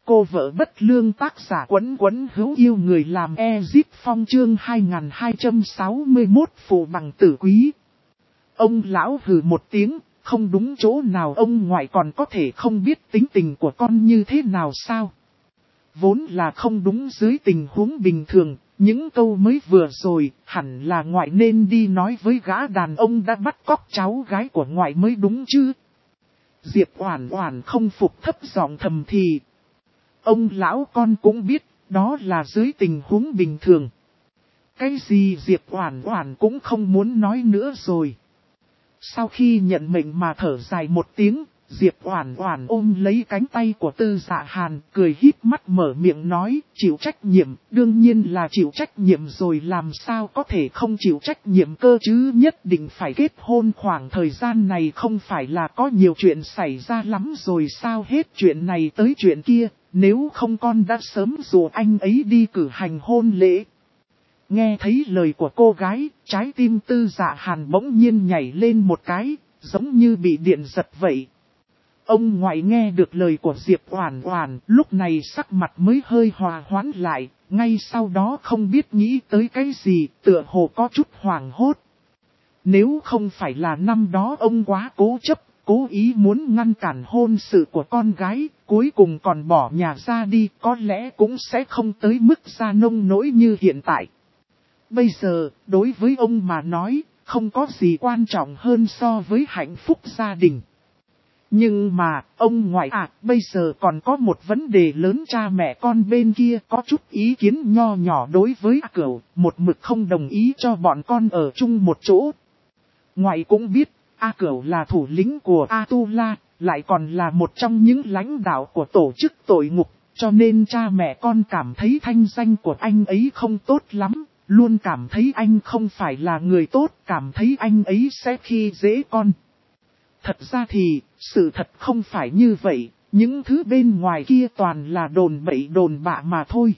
Cô vợ bất lương tác giả Quấn Quấn hữu yêu người làm Ezip Phong chương 2261 phụ bằng tử quý. Ông lão hừ một tiếng, không đúng chỗ nào ông ngoại còn có thể không biết tính tình của con như thế nào sao. Vốn là không đúng dưới tình huống bình thường, những câu mới vừa rồi hẳn là ngoại nên đi nói với gã đàn ông đã bắt cóc cháu gái của ngoại mới đúng chứ. Diệp Oản Oản không phục thấp giọng thầm thì. Ông lão con cũng biết, đó là dưới tình huống bình thường. Cái gì Diệp Oản Oản cũng không muốn nói nữa rồi. Sau khi nhận mệnh mà thở dài một tiếng, Diệp Oản Oản ôm lấy cánh tay của Tư Dạ Hàn, cười híp mắt mở miệng nói, chịu trách nhiệm, đương nhiên là chịu trách nhiệm rồi, làm sao có thể không chịu trách nhiệm cơ chứ, nhất định phải kết hôn. Khoảng thời gian này không phải là có nhiều chuyện xảy ra lắm rồi sao, hết chuyện này tới chuyện kia, nếu không con đã sớm dụ anh ấy đi cử hành hôn lễ. Nghe thấy lời của cô gái, trái tim Tư Dạ Hàn bỗng nhiên nhảy lên một cái, giống như bị điện giật vậy. Ông ngoại nghe được lời của Diệp Oản Oản, lúc này sắc mặt mới hơi hòa hoãn lại, ngay sau đó không biết nghĩ tới cái gì, tựa hồ có chút hoảng hốt. Nếu không phải là năm đó ông quá cố chấp, cố ý muốn ngăn cản hôn sự của con gái, cuối cùng còn bỏ nhà ra đi, có lẽ cũng sẽ không tới mức ra nông nỗi như hiện tại. Bây giờ, đối với ông mà nói, không có gì quan trọng hơn so với hạnh phúc gia đình. Nhưng mà, ông ngoại bây giờ còn có một vấn đề lớn, cha mẹ con bên kia có chút ý kiến nho nhỏ đối với A Cửu, một mực không đồng ý cho bọn con ở chung một chỗ. Ngoại cũng biết, A Cửu là thủ lĩnh của Atula, lại còn là một trong những lãnh đạo của tổ chức tội ngục, cho nên cha mẹ con cảm thấy thanh danh của anh ấy không tốt lắm, luôn cảm thấy anh không phải là người tốt, cảm thấy anh ấy sẽ khi dễ con. Thật ra thì, sự thật không phải như vậy, những thứ bên ngoài kia toàn là đồn bậy đồn bạ mà thôi.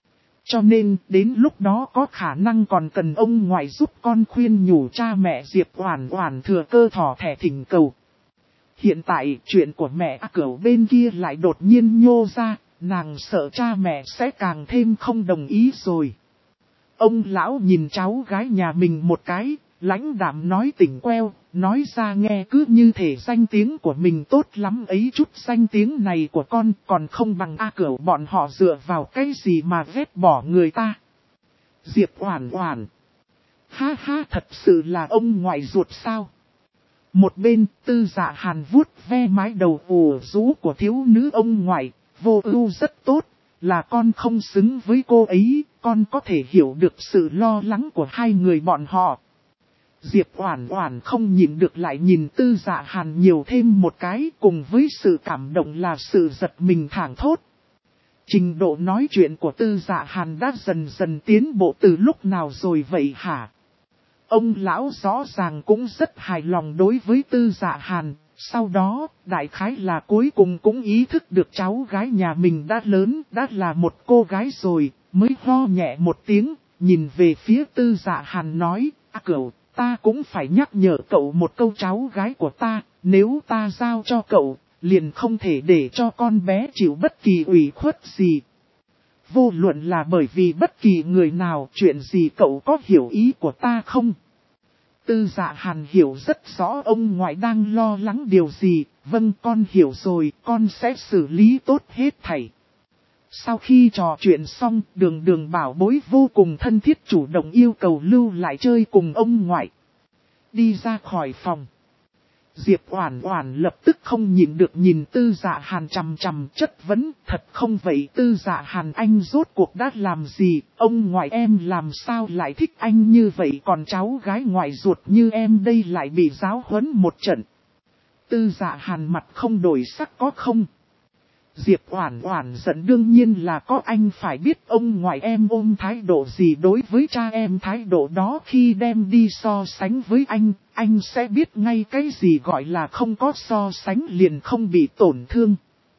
Cho nên, đến lúc đó có khả năng còn cần ông ngoại giúp con khuyên nhủ cha mẹ. Diệp Oản Oản thừa cơ thỏ thẻ thỉnh cầu. Hiện tại, chuyện của mẹ A Cửu bên kia lại đột nhiên nhô ra, nàng sợ cha mẹ sẽ càng thêm không đồng ý rồi. Ông lão nhìn cháu gái nhà mình một cái, lãnh đạm nói tỉnh queo, nói ra nghe cứ như thể danh tiếng của mình tốt lắm ấy, chút danh tiếng này của con còn không bằng A Cửu bọn họ, dựa vào cái gì mà ghét bỏ người ta. Diệp Oản Oản. Ha ha, thật sự là ông ngoại ruột sao? Một bên, Tư Dạ Hàn vuốt ve mái đầu ủ rũ của thiếu nữ ông ngoại, vô ưu rất tốt, là con không xứng với cô ấy, con có thể hiểu được sự lo lắng của hai người bọn họ. Diệp Oản Oản không nhịn được lại nhìn Tư Dạ Hàn nhiều thêm một cái, cùng với sự cảm động là sự giật mình thảng thốt. Trình độ nói chuyện của Tư Dạ Hàn đã dần dần tiến bộ từ lúc nào rồi vậy hả? Ông lão rõ ràng cũng rất hài lòng đối với Tư Dạ Hàn, sau đó, đại khái là cuối cùng cũng ý thức được cháu gái nhà mình đã lớn, đã là một cô gái rồi, mới ho nhẹ một tiếng, nhìn về phía Tư Dạ Hàn nói, A Cửu, ta cũng phải nhắc nhở cậu một câu, cháu gái của ta, nếu ta giao cho cậu, liền không thể để cho con bé chịu bất kỳ ủy khuất gì. Vô luận là bởi vì bất kỳ người nào, chuyện gì cậu có hiểu ý của ta không? Tư Dạ Hàn hiểu rất rõ ông ngoại đang lo lắng điều gì, vâng con hiểu rồi, con sẽ xử lý tốt hết thảy. Sau khi trò chuyện xong, Đường Đường bảo bối vô cùng thân thiết chủ động yêu cầu lưu lại chơi cùng ông ngoại. Đi ra khỏi phòng. Diệp Oản Oản lập tức không nhịn được nhìn Tư Dạ Hàn chằm chằm, chất vấn, thật không vậy Tư Dạ Hàn anh rốt cuộc đã làm gì, ông ngoại em làm sao lại thích anh như vậy, còn cháu gái ngoại ruột như em đây lại bị giáo huấn một trận. Tư Dạ Hàn mặt không đổi sắc có không? Diệp Oản Oản giận, đương nhiên là có, anh phải biết ông ngoại em ôm thái độ gì đối với cha em, thái độ đó khi đem đi so sánh với anh sẽ biết ngay cái gì gọi là không có so sánh liền không bị tổn thương.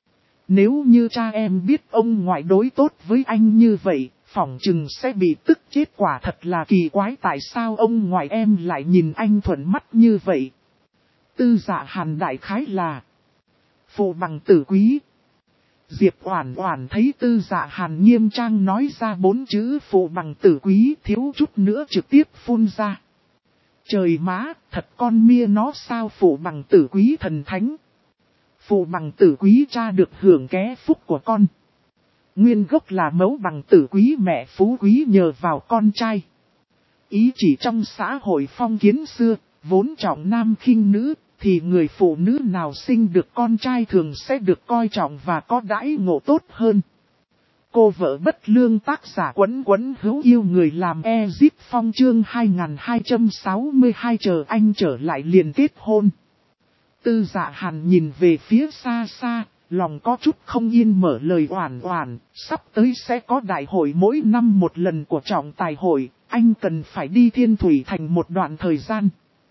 Nếu như cha em biết ông ngoại đối tốt với anh như vậy, phỏng chừng sẽ bị tức chết, quả thật là kỳ quái tại sao ông ngoại em lại nhìn anh thuận mắt như vậy. Tư Dạ Hàn đại khái là phụ bằng tử quý. Diệp Oản Oản thấy Tư Dạ Hàn nghiêm trang nói ra 4 chữ phụ bằng tử quý, thiếu chút nữa trực tiếp phun ra. Trời má, thật con mia nó sao phụ bằng tử quý thần thánh. Phụ bằng tử quý cha được hưởng ké phúc của con. Nguyên gốc là mẫu bằng tử quý mẹ phú quý nhờ vào con trai. Ý chỉ trong xã hội phong kiến xưa, vốn trọng nam khinh nữ, thì người phụ nữ nào sinh được con trai thường sẽ được coi trọng và có đãi ngộ tốt hơn. Cô vợ bất lương tác giả Quấn Quấn hữu yêu người làm Ezip Phong chương 2262 chờ anh trở lại liền kết hôn. Tư Dạ Hàn nhìn về phía xa xa, lòng có chút không yên mở lời Oản Oản, sắp tới sẽ có đại hội mỗi năm một lần của trọng tài hội, anh cần phải đi Thiên Thủy Thành một đoạn thời gian.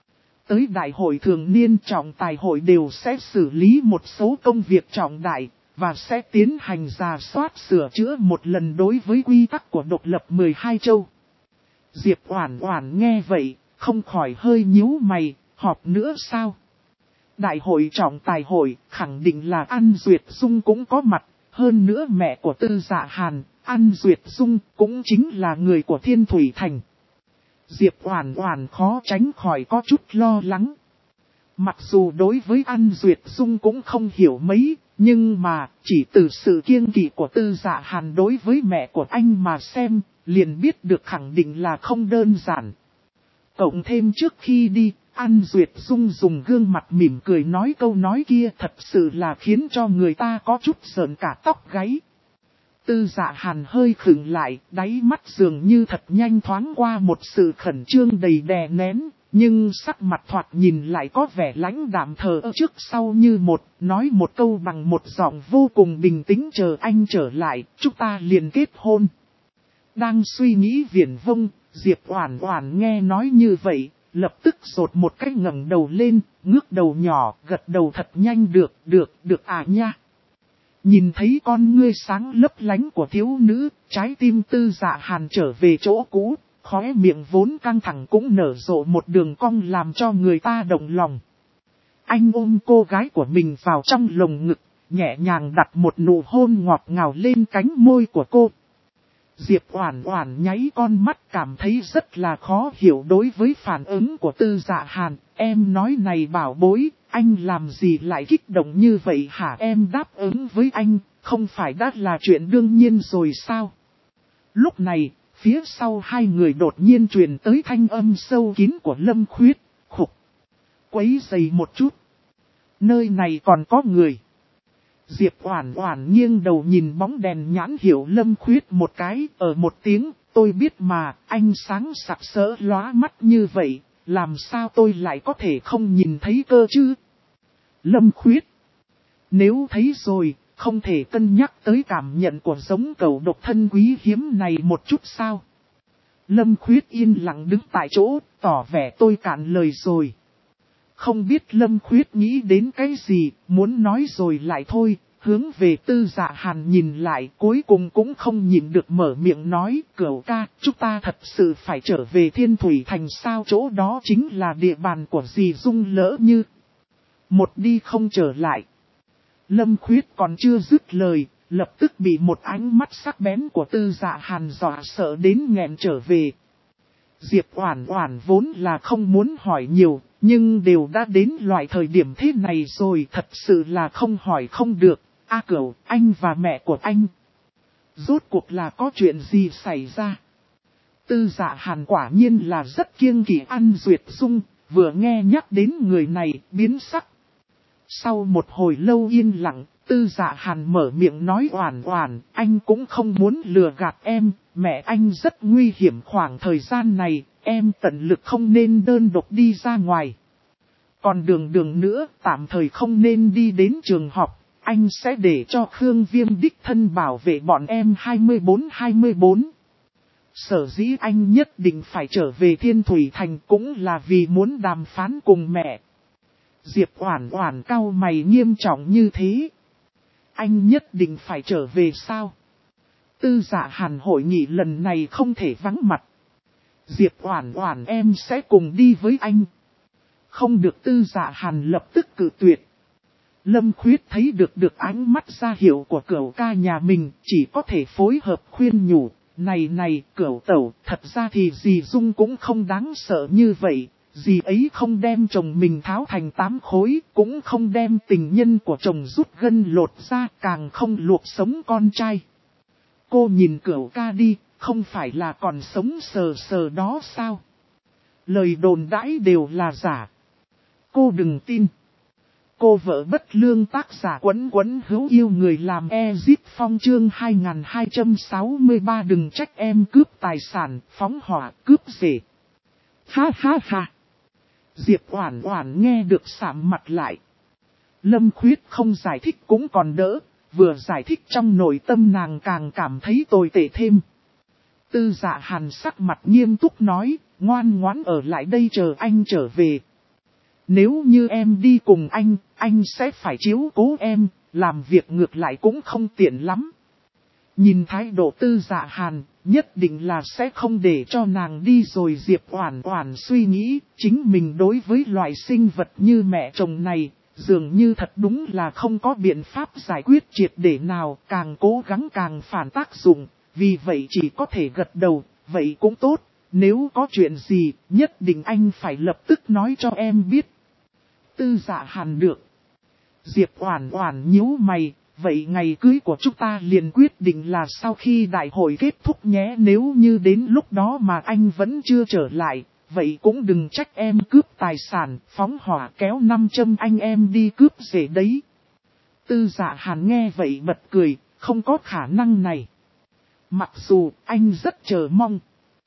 Tới đại hội thường niên trọng tài hội đều sẽ xử lý một số công việc trọng đại, và sẽ tiến hành rà soát sửa chữa một lần đối với quy tắc của độc lập 12 châu. Diệp Oản Oản nghe vậy, không khỏi hơi nhíu mày, họp nữa sao? Đại hội trọng tài hội, khẳng định là An Duyệt Dung cũng có mặt, hơn nữa mẹ của Tư Dạ Hàn, An Duyệt Dung cũng chính là người của Thiên Thủy Thành. Diệp Oản Oản khó tránh khỏi có chút lo lắng. Mặc dù đối với An Duyệt Dung cũng không hiểu mấy, nhưng mà chỉ từ sự kiêng kỵ của Tư Dạ Hàn đối với mẹ của anh mà xem, liền biết được khẳng định là không đơn giản. Cộng thêm trước khi đi, An Duyệt Dung dùng gương mặt mỉm cười nói câu nói kia thật sự là khiến cho người ta có chút sởn cả tóc gáy. Tư Dạ Hàn hơi khựng lại, đáy mắt dường như thật nhanh thoáng qua một sự khẩn trương đầy đè nén, nhưng sắc mặt thoạt nhìn lại có vẻ lãnh đạm thờ ơ trước sau như một, nói một câu bằng một giọng vô cùng bình tĩnh chờ anh trở lại, chúng ta liền kết hôn. Đang suy nghĩ viển vông, Diệp Oản Oản nghe nói như vậy, lập tức rột một cái ngẩng đầu lên, ngước đầu nhỏ, gật đầu thật nhanh được à nha. Nhìn thấy con ngươi sáng lấp lánh của thiếu nữ, trái tim Tư Dạ Hàn trở về chỗ cũ, khóe miệng vốn căng thẳng cũng nở rộ một đường cong làm cho người ta động lòng. Anh ôm cô gái của mình vào trong lồng ngực, nhẹ nhàng đặt một nụ hôn ngọt ngào lên cánh môi của cô. Diệp Oản Oản nháy con mắt cảm thấy rất là khó hiểu đối với phản ứng của Tư Dạ Hàn. Em nói này bảo bối, anh làm gì lại kích động như vậy hả? Em đáp ứng với anh, không phải đã là chuyện đương nhiên rồi sao? Lúc này, phía sau hai người đột nhiên truyền tới thanh âm sâu kín của Lâm Khuyết, khục. Quấy rầy một chút. Nơi này còn có người. Diệp Oản Oản nghiêng đầu nhìn bóng đèn nhãn hiệu Lâm Khuyết một cái, ở một tiếng, tôi biết mà, anh sáng sặc sỡ lóa mắt như vậy, làm sao tôi lại có thể không nhìn thấy cơ chứ? Lâm Khuyết, nếu thấy rồi, không thể cân nhắc tới cảm nhận của giống cẩu độc thân quý hiếm này một chút sao? Lâm Khuyết yên lặng đứng tại chỗ, tỏ vẻ tôi cạn lời rồi. Không biết Lâm Khuyết nghĩ đến cái gì, muốn nói rồi lại thôi, hướng về Tư Dạ Hàn nhìn lại cuối cùng cũng không nhịn được mở miệng nói, cửu ca, chúng ta thật sự phải trở về Thiên Thủy Thành sao, chỗ đó chính là địa bàn của dì Dung lỡ như. Một đi không trở lại. Lâm Khuyết còn chưa dứt lời, lập tức bị một ánh mắt sắc bén của Tư Dạ Hàn dọa sợ đến nghẹn trở về. Diệp Oản Oản vốn là không muốn hỏi nhiều, nhưng đều đã đến loại thời điểm thế này rồi, thật sự là không hỏi không được. A Cửu, anh và mẹ của anh, rốt cuộc là có chuyện gì xảy ra? Tư Dạ Hàn quả nhiên là rất kiêng kỵ An Duyệt Dung, vừa nghe nhắc đến người này, biến sắc. Sau một hồi lâu yên lặng, Tư Dạ Hàn mở miệng nói Oản Oản, anh cũng không muốn lừa gạt em, mẹ anh rất nguy hiểm khoảng thời gian này, em tận lực không nên đơn độc đi ra ngoài. Còn đường nữa, tạm thời không nên đi đến trường học, anh sẽ để cho Khương Viêm đích thân bảo vệ bọn em 24. Sở dĩ anh nhất định phải trở về Thiên Thủy Thành cũng là vì muốn đàm phán cùng mẹ. Diệp Oản Oản cau mày nghiêm trọng như thế. Anh nhất định phải trở về sao? Tư Dạ Hàn hội nghị lần này không thể vắng mặt. Diệp Oản Oản em sẽ cùng đi với anh. Không được. Tư Dạ Hàn lập tức cự tuyệt. Lâm Khuyết thấy được ánh mắt ra hiệu của cửu ca nhà mình, chỉ có thể phối hợp khuyên nhủ. Này cửu tẩu, thật ra thì dì Dung cũng không đáng sợ như vậy. Dì ấy không đem chồng mình tháo thành 8 khối, cũng không đem tình nhân của chồng rút gân lột ra, càng không luộc sống con trai. Cô nhìn cửu ca đi, không phải là còn sống sờ sờ đó sao? Lời đồn đãi đều là giả. Cô đừng tin. Cô vợ bất lương tác giả quấn hữu yêu người làm Ezip Phong chương 2263 đừng trách em cướp tài sản, phóng hỏa, cướp rể. Ha ha ha. Diệp Oản Oản nghe được sạm mặt lại. Lâm Khuyết không giải thích cũng còn đỡ, vừa giải thích trong nội tâm nàng càng cảm thấy tồi tệ thêm. Tư Dạ Hàn sắc mặt nghiêm túc nói, ngoan ngoãn ở lại đây chờ anh trở về. Nếu như em đi cùng anh sẽ phải chiếu cố em, làm việc ngược lại cũng không tiện lắm. Nhìn thái độ Tư Dạ Hàn, nhất định là sẽ không để cho nàng đi rồi. Diệp Oản Oản suy nghĩ, chính mình đối với loại sinh vật như mẹ chồng này, dường như thật đúng là không có biện pháp giải quyết triệt để nào, càng cố gắng càng phản tác dụng, vì vậy chỉ có thể gật đầu, vậy cũng tốt, nếu có chuyện gì, nhất định anh phải lập tức nói cho em biết. Tư Dạ Hàn được. Diệp Oản Oản nhíu mày, vậy ngày cưới của chúng ta liền quyết định là sau khi đại hội kết thúc nhé, nếu như đến lúc đó mà anh vẫn chưa trở lại, vậy cũng đừng trách em cướp tài sản, phóng hỏa kéo 5 châm anh em đi cướp rể đấy. Tư Dạ Hàn nghe vậy bật cười, không có khả năng này. Mặc dù anh rất chờ mong.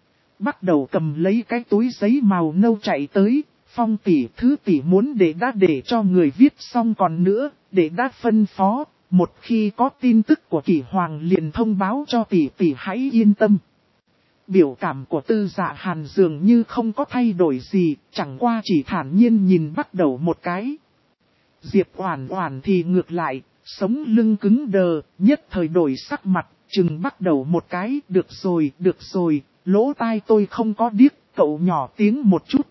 Bắt đầu cầm lấy cái túi giấy màu nâu chạy tới. Phong tỷ thứ tỷ muốn để cho người viết xong, còn nữa, để đã phân phó, một khi có tin tức của Kỷ Hoàng liền thông báo cho tỷ hãy yên tâm. Biểu cảm của Tư Dạ Hàn dường như không có thay đổi gì, chẳng qua chỉ thản nhiên nhìn bắt đầu một cái. Diệp Oản Oản thì ngược lại, sống lưng cứng đờ, nhất thời đổi sắc mặt, chừng bắt đầu một cái, được rồi, lỗ tai tôi không có điếc, cậu nhỏ tiếng một chút.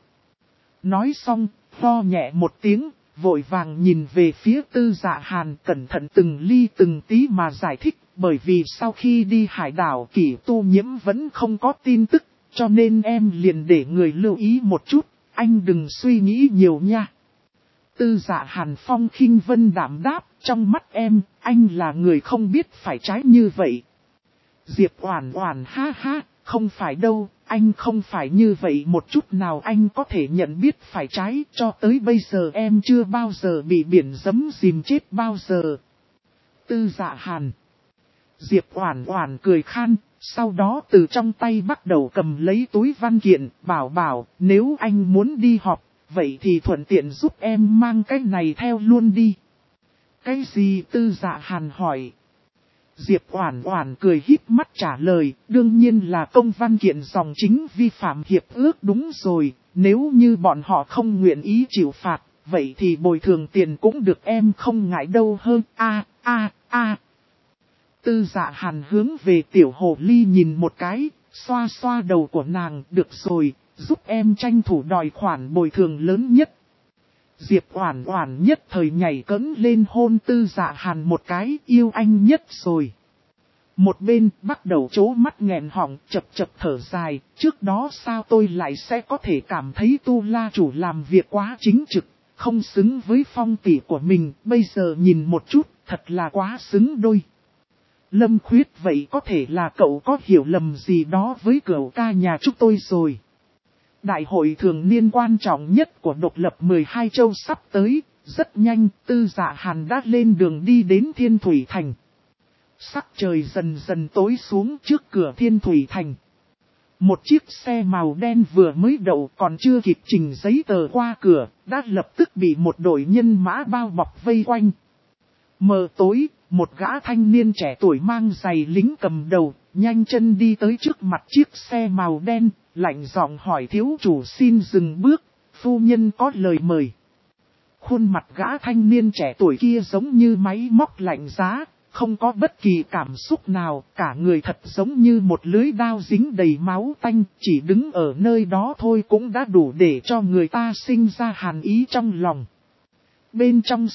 Nói xong, ho nhẹ một tiếng, vội vàng nhìn về phía Tư Dạ Hàn, cẩn thận từng ly từng tí mà giải thích, bởi vì sau khi đi hải đảo Kỷ Tu Nhiễm vẫn không có tin tức, cho nên em liền để người lưu ý một chút, anh đừng suy nghĩ nhiều nha. Tư Dạ Hàn phong khinh vân đạm đáp, trong mắt em, anh là người không biết phải trái như vậy. Diệp Oản Oản ha ha, không phải đâu, anh không phải như vậy một chút nào, anh có thể nhận biết phải trái, cho tới bây giờ em chưa bao giờ bị biển giấm dìm chết bao giờ. Tư Dạ Hàn. Diệp Oản Oản cười khan, sau đó từ trong tay bắt đầu cầm lấy túi văn kiện, bảo nếu anh muốn đi họp, vậy thì thuận tiện giúp em mang cái này theo luôn đi. Cái gì? Tư Dạ Hàn hỏi. Diệp Oản Oản cười híp mắt trả lời, đương nhiên là công văn kiện dòng chính vi phạm hiệp ước đúng rồi, nếu như bọn họ không nguyện ý chịu phạt, vậy thì bồi thường tiền cũng được, em không ngại đâu hơn. Tư Dạ Hàn hướng về Tiểu Hồ Ly nhìn một cái, xoa xoa đầu của nàng, được rồi, giúp em tranh thủ đòi khoản bồi thường lớn nhất. Diệp Oản Oản nhất thời nhảy cẫng lên hôn Tư Dạ Hàn một cái, yêu anh nhất rồi. Một bên bắt đầu trố mắt nghẹn họng, chập thở dài, trước đó sao tôi lại sẽ có thể cảm thấy Tu La chủ làm việc quá chính trực, không xứng với Phong tỷ của mình, bây giờ nhìn một chút, thật là quá xứng đôi. Lâm Khuyết, vậy có thể là cậu có hiểu lầm gì đó với cửu ca nhà chúng tôi rồi. Đại hội thường niên quan trọng nhất của độc lập 12 châu sắp tới, rất nhanh, Tư Dạ Hàn đã lên đường đi đến Thiên Thủy Thành. Sắc trời dần dần tối xuống trước cửa Thiên Thủy Thành. Một chiếc xe màu đen vừa mới đậu còn chưa kịp trình giấy tờ qua cửa, đã lập tức bị một đội nhân mã bao bọc vây quanh. Mờ tối, một gã thanh niên trẻ tuổi mang giày lính cầm đầu, nhanh chân đi tới trước mặt chiếc xe màu đen, lạnh giọng hỏi thiếu chủ xin dừng bước, phu nhân có lời mời. Khuôn mặt gã thanh niên trẻ tuổi kia giống như máy móc lạnh giá, không có bất kỳ cảm xúc nào, cả người thật giống như một lưới đao dính đầy máu tanh, chỉ đứng ở nơi đó thôi cũng đã đủ để cho người ta sinh ra hàn ý trong lòng. Bên trong xe,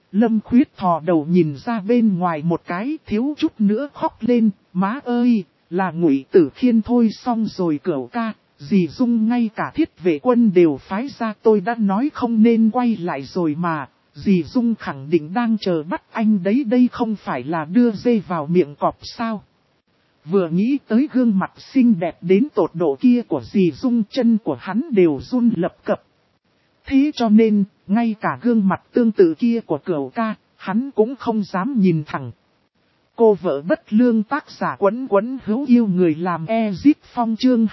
Lâm Khuyết thò đầu nhìn ra bên ngoài một cái, thiếu chút nữa khóc lên, má ơi, là Ngụy Tử Khiên thôi. Xong rồi Cửu ca, dì Dung ngay cả Thiết Vệ Quân đều phái ra, tôi đã nói không nên quay lại rồi mà. Dì Dung khẳng định đang chờ bắt anh đấy, đây không phải là đưa dê vào miệng cọp sao. Vừa nghĩ tới gương mặt xinh đẹp đến tột độ kia của dì Dung, chân của hắn đều run lập cập. Thế cho nên, ngay cả gương mặt tương tự kia của Cửu ca, hắn cũng không dám nhìn thẳng. Cô vợ bất lương, tác giả Quấn Quấn Hữu Yêu, người làm Ezip Phong, chương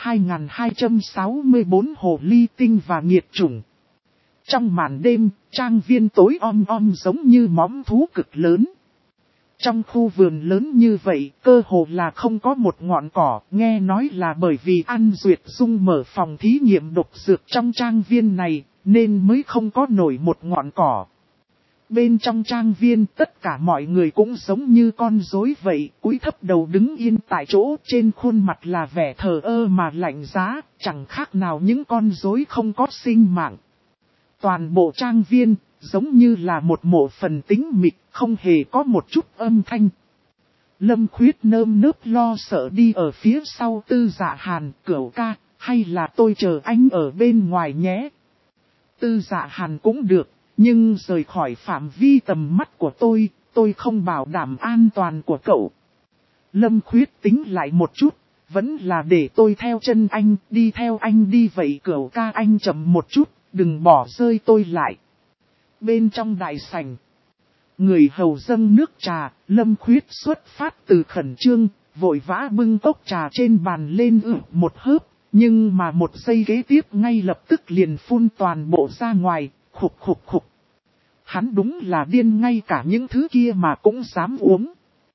2264, Hồ Ly Tinh và Nghiệt Chủng. Trong màn đêm, trang viên tối om giống như móng thú cực lớn. Trong khu vườn lớn như vậy, cơ hồ là không có một ngọn cỏ, nghe nói là bởi vì An Duyệt Dung mở phòng thí nghiệm độc dược trong trang viên này, nên mới không có nổi một ngọn cỏ. Bên trong trang viên tất cả mọi người cũng giống như con rối vậy, cúi thấp đầu đứng yên tại chỗ, trên khuôn mặt là vẻ thờ ơ mà lạnh giá, chẳng khác nào những con rối không có sinh mạng. Toàn bộ trang viên giống như là một mộ phần tĩnh mịch, không hề có một chút âm thanh. Lâm Khuyết nơm nớp lo sợ đi ở phía sau Tư Dạ Hàn. Cửu ca, hay là tôi chờ anh ở bên ngoài nhé. Tư Dạ Hàn cũng được, nhưng rời khỏi phạm vi tầm mắt của tôi không bảo đảm an toàn của cậu. Lâm Khuyết tính lại một chút, vẫn là để tôi theo chân anh, đi theo anh đi vậy. Cửu ca, anh chậm một chút, đừng bỏ rơi tôi lại. Bên trong đại sảnh, người hầu dâng nước trà, Lâm Khuyết xuất phát từ khẩn trương, vội vã bưng cốc trà trên bàn lên một hớp, nhưng mà một giây kế tiếp ngay lập tức liền phun toàn bộ ra ngoài, khục khục khục. Hắn đúng là điên, ngay cả những thứ kia mà cũng dám uống.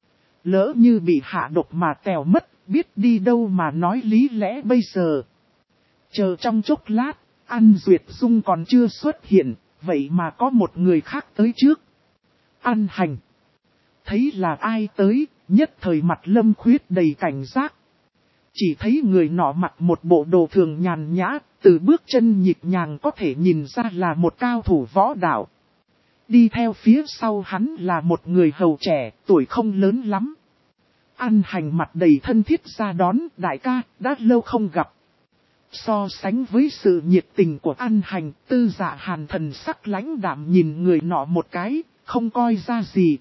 Lỡ như bị hạ độc mà tèo mất, biết đi đâu mà nói lý lẽ bây giờ. Chờ trong chốc lát, An Duyệt Dung còn chưa xuất hiện, vậy mà có một người khác tới trước. An Hành. Thấy là ai tới, nhất thời mặt Lâm Khuyết đầy cảnh giác. Chỉ thấy người nọ mặc một bộ đồ thường nhàn nhã, từ bước chân nhịp nhàng có thể nhìn ra là một cao thủ võ đạo. Đi theo phía sau hắn là một người hầu trẻ, tuổi không lớn lắm. An Hành mặt đầy thân thiết ra đón, đại ca, đã lâu không gặp. So sánh với sự nhiệt tình của An Hành, Tư Dạ Hàn thần sắc lãnh đạm nhìn người nọ một cái, không coi ra gì.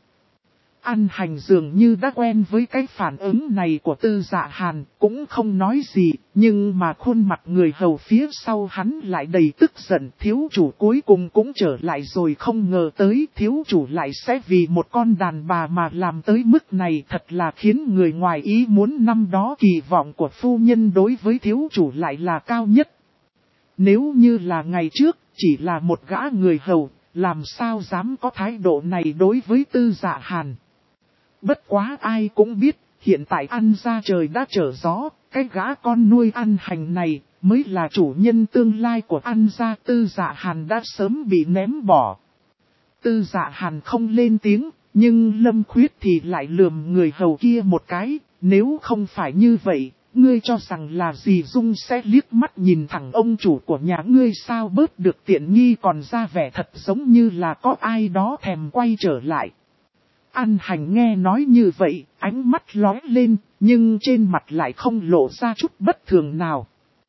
An Hành dường như đã quen với cái phản ứng này của Tư Dạ Hàn, cũng không nói gì, nhưng mà khuôn mặt người hầu phía sau hắn lại đầy tức giận. Thiếu chủ cuối cùng cũng trở lại rồi, không ngờ tới thiếu chủ lại sẽ vì một con đàn bà mà làm tới mức này, thật là khiến người ngoài ý muốn. Năm đó kỳ vọng của phu nhân đối với thiếu chủ lại là cao nhất. Nếu như là ngày trước, chỉ là một gã người hầu, làm sao dám có thái độ này đối với Tư Dạ Hàn. Bất quá ai cũng biết, hiện tại An gia trời đã trở gió, cái gã con nuôi An Hành này mới là chủ nhân tương lai của An gia. Tư Dạ Hàn đã sớm bị ném bỏ. Tư Dạ Hàn không lên tiếng, nhưng Lâm Khuyết thì lại lườm người hầu kia một cái. Nếu không phải như vậy, ngươi cho rằng là dì Dung sẽ liếc mắt nhìn thẳng ông chủ của nhà ngươi sao? Bớt được tiện nghi còn ra vẻ thật giống như là có ai đó thèm quay trở lại. An Hành nghe nói như vậy, ánh mắt lóe lên, nhưng trên mặt lại không lộ ra chút bất thường nào.